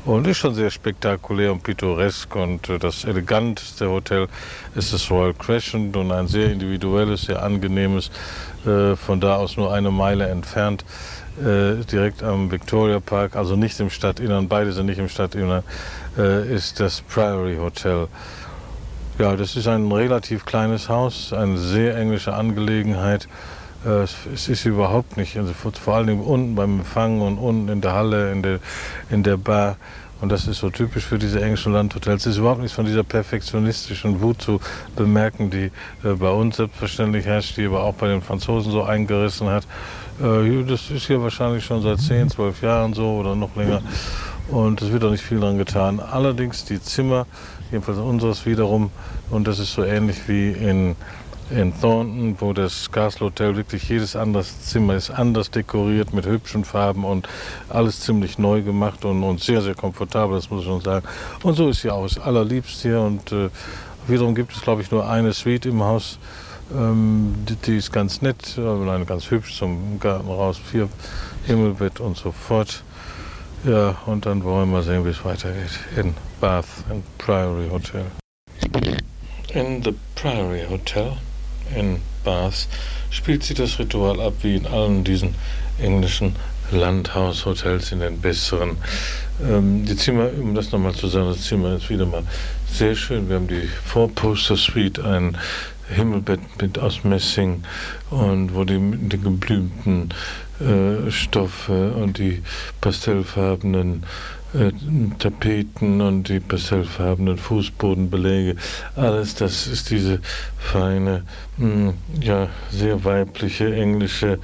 [SPEAKER 8] und ist schon sehr spektakulär und pittoresk. Und das eleganteste Hotel ist das Royal Crescent und ein sehr individuelles, sehr angenehmes, von da aus nur 1 Meile entfernt, direkt am Victoria Park, also nicht im Stadtinnern, beide sind nicht im Stadtinnern, ist das Priory Hotel. Ja, das ist ein relativ kleines Haus, eine sehr englische Angelegenheit. Es ist überhaupt nicht, also vor allem unten beim Empfang und unten in der Halle, in der Bar. Und das ist so typisch für diese englischen Landhotels. Es ist überhaupt nichts von dieser perfektionistischen Wut zu bemerken, die bei uns selbstverständlich herrscht, die aber auch bei den Franzosen so eingerissen hat. Das ist hier wahrscheinlich schon seit 10, 12 Jahren so oder noch länger. Und es wird auch nicht viel dran getan. Allerdings die Zimmer, jedenfalls unseres wiederum, und das ist so ähnlich wie in Thornton, wo das Castle Hotel wirklich jedes anderes Zimmer ist anders dekoriert mit hübschen Farben und alles ziemlich neu gemacht und sehr, sehr komfortabel, das muss ich schon sagen. Und so ist hier auch, ist allerliebst hier und wiederum gibt es, glaube ich, nur eine Suite im Haus. Die ist ganz nett, ganz hübsch zum Garten raus, 4 Himmelbett und so fort. Ja, und dann wollen wir mal sehen, wie es weitergeht in Bath, im Priory Hotel. In the Priory Hotel in Bath spielt sich das Ritual ab wie in allen diesen englischen Landhaushotels in den besseren. Die Zimmer, um das nochmal zu sagen, das Zimmer ist wieder mal sehr schön. Wir haben die Four-Poster-Suite, ein Himmelbett aus Messing und wo die geblümten Stoffe und die pastellfarbenen Tapeten und die pastellfarbenen Fußbodenbeläge, alles das ist diese feine, sehr weibliche englische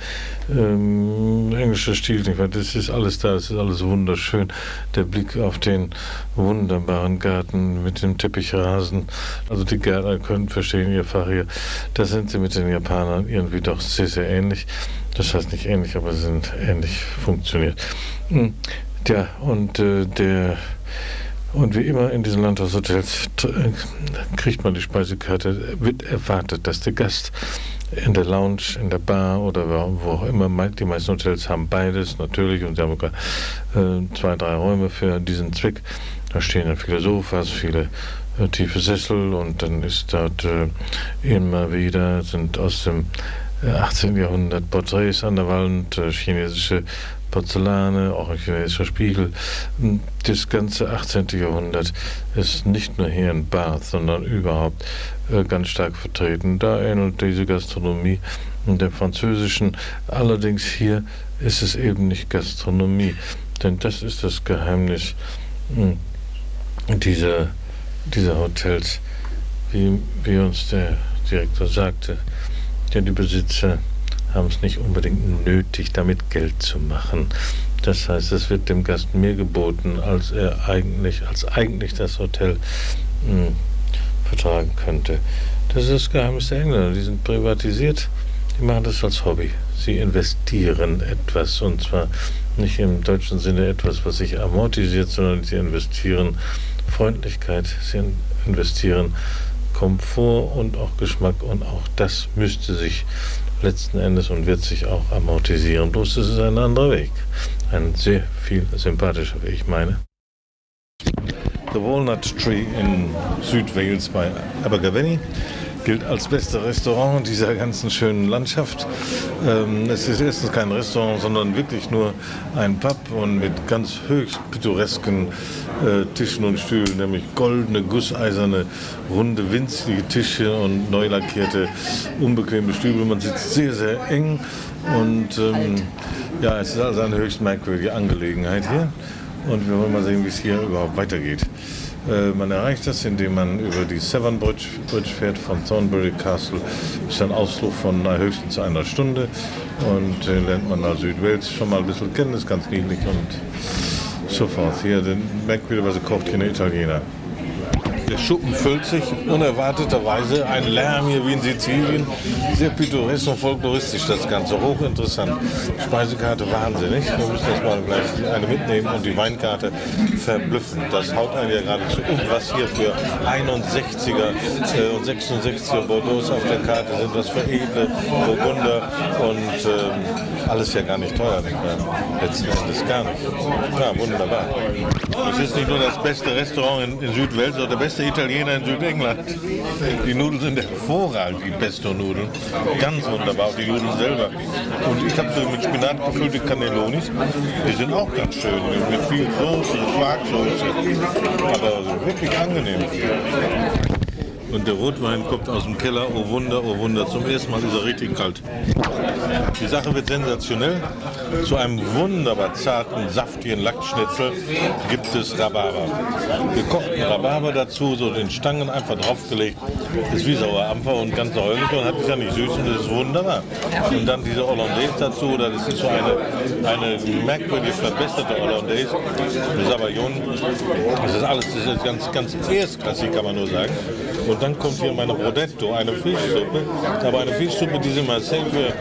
[SPEAKER 8] Stil. Das ist alles da, das ist alles wunderschön. Der Blick auf den wunderbaren Garten mit dem Teppichrasen. Also die Gärtner können verstehen ihr Fach hier. Da sind sie mit den Japanern irgendwie doch sehr, sehr ähnlich. Das heißt nicht ähnlich, aber sie sind ähnlich funktioniert. Ja, und wie immer in diesen Landhaushotels kriegt man die Speisekarte, wird erwartet, dass der Gast in der Lounge, in der Bar oder wo auch immer, die meisten Hotels haben beides natürlich und sie haben sogar 2, 3 Räume für diesen Zweck. Da stehen dann viele Sofas, viele tiefe Sessel und dann ist dort immer wieder, sind aus dem 18. Jahrhundert Porträts an der Wand, chinesische Porzellane, auch ein chinesischer Spiegel. Das ganze 18. Jahrhundert ist nicht nur hier in Bath, sondern überhaupt ganz stark vertreten. Da ähnelt diese Gastronomie der französischen. Allerdings hier ist es eben nicht Gastronomie, denn das ist das Geheimnis dieser Hotels, wie uns der Direktor sagte. Denn die Besitzer haben es nicht unbedingt nötig, damit Geld zu machen. Das heißt, es wird dem Gast mehr geboten, als eigentlich das Hotel vertragen könnte. Das ist das Geheimnis der Engländer. Die sind privatisiert, die machen das als Hobby. Sie investieren etwas, und zwar nicht im deutschen Sinne etwas, was sich amortisiert, sondern sie investieren Freundlichkeit, sie investieren Komfort und auch Geschmack, und auch das müsste sich letzten Endes und wird sich auch amortisieren. Bloß es ist ein anderer Weg. Ein sehr viel sympathischer Weg, ich meine. The Walnut Tree in Südwales bei Abergavenny gilt als beste Restaurant dieser ganzen schönen Landschaft. Es ist erstens kein Restaurant, sondern wirklich nur ein Pub und mit ganz höchst pittoresken Tischen und Stühlen, nämlich goldene, gusseiserne, runde, winzige Tische und neu lackierte, unbequeme Stühle. Man sitzt sehr, sehr eng und es ist also eine höchst merkwürdige Angelegenheit hier. Und wir wollen mal sehen, wie es hier überhaupt weitergeht. Man erreicht das, indem man über die Severn Bridge fährt von Thornbury Castle. Das ist ein Ausflug von höchstens 1 Stunde und lernt man nach Südwales schon mal ein bisschen kennen, ist ganz niedlich und so fort. Hier, merkwürdigerweise kocht hier eine Italiener. Der Schuppen füllt sich unerwarteterweise, ein Lärm hier wie in Sizilien, sehr pittoresk und folkloristisch das Ganze, hochinteressant. Speisekarte wahnsinnig, wir müssen jetzt mal gleich eine mitnehmen und die Weinkarte verblüffen. Das haut einen ja geradezu um, was hier für 61er und 66er Bordeaux auf der Karte sind, was für edle Burgunder und alles ja gar nicht teuer, nicht mehr. Letzten Endes gar nicht. Ja, wunderbar.
[SPEAKER 5] Das ist nicht nur das beste Restaurant in Südwales, sondern der beste Italiener in Südengland. Die Nudeln sind hervorragend, die Pesto-Nudeln. Ganz wunderbar, auch die Nudeln selber. Und ich habe so mit Spinat gefüllte Cannellonis. Die sind auch ganz schön, mit viel Soße, Quarksoße. Aber wirklich angenehm. Und der Rotwein kommt aus dem Keller, oh Wunder, zum ersten Mal ist er richtig kalt. Die Sache wird sensationell. Zu einem wunderbar zarten, saftigen Lachsschnitzel gibt es Rhabarber. Gekochten Rhabarber dazu, so den Stangen einfach draufgelegt. Das ist wie Sauerampfer und ganz säuerlich und hat es ja nicht süß und das ist wunderbar. Und dann diese Hollandaise dazu, das ist so eine merkwürdig verbesserte Hollandaise. Das ist aber jung. Das ist alles, das ist ganz erstklassig, kann man nur sagen. Und dann kommt hier meine Brodetto, eine Fischsuppe. Aber eine Fischsuppe, die sie Marseille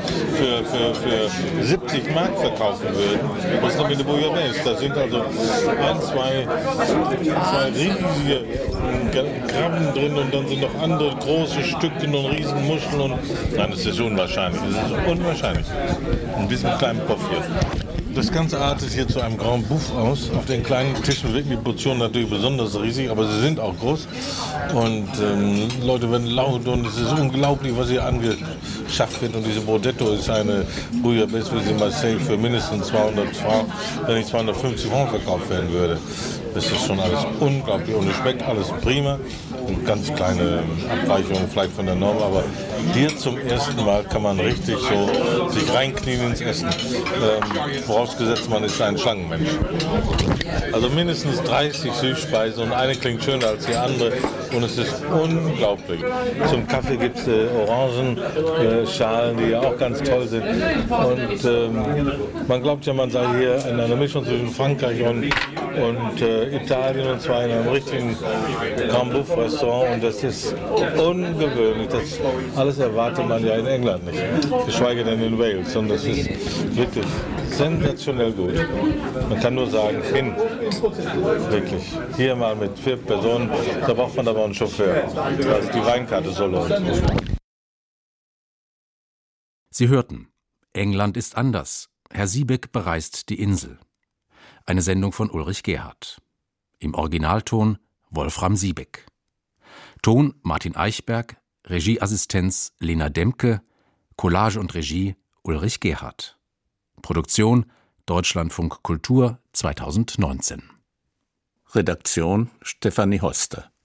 [SPEAKER 5] für 70 Mark verkaufen würden. Das ist nämlich eine Bouillabaisse. Da sind also zwei riesige Krabben drin und dann sind noch andere große Stückchen und Riesenmuscheln. Nein, das ist unwahrscheinlich. Das ist unwahrscheinlich. Ein bisschen kleinen Kopf hier. Das Ganze artet hier zu einem Grand Buff aus. Auf den kleinen Tischen wirken die Portionen natürlich besonders riesig, aber sie sind auch groß. Und Leute werden laut und es ist unglaublich, was hier angeschafft wird. Und diese Brodetto ist eine Bouillabaisse, wie sie in Marseille für mindestens 200 Francs, wenn nicht 250 Francs verkauft werden würde. Das ist schon alles unglaublich und es schmeckt alles prima. Und ganz kleine Abweichungen vielleicht von der Norm, aber hier zum ersten Mal kann man richtig so sich reinknien ins Essen. Vorausgesetzt, man ist ein Schlangenmensch. Also mindestens 30 Süßspeisen und eine klingt schöner als die andere und es ist unglaublich. Zum Kaffee gibt es Orangenschalen, die ja auch ganz toll sind. Und man glaubt ja, man sei hier in einer Mischung zwischen Frankreich und Italien und zwar in einem richtigen Grand Buff Restaurant und das ist ungewöhnlich. Das alles erwartet man ja in England nicht, geschweige denn in Wales und das ist wirklich sensationell gut. Man kann nur sagen, wirklich. Hier mal mit 4 Personen, da braucht man aber einen Chauffeur. Also die Weinkarte soll lohnen.
[SPEAKER 3] Sie hörten, England ist anders. Herr Siebeck bereist die Insel. Eine Sendung von Ulrich Gerhardt. Im Originalton Wolfram Siebeck. Ton Martin Eichberg, Regieassistenz Lena Demke, Collage und Regie Ulrich Gerhardt. Produktion Deutschlandfunk Kultur 2019.
[SPEAKER 4] Redaktion Stefanie Hoste.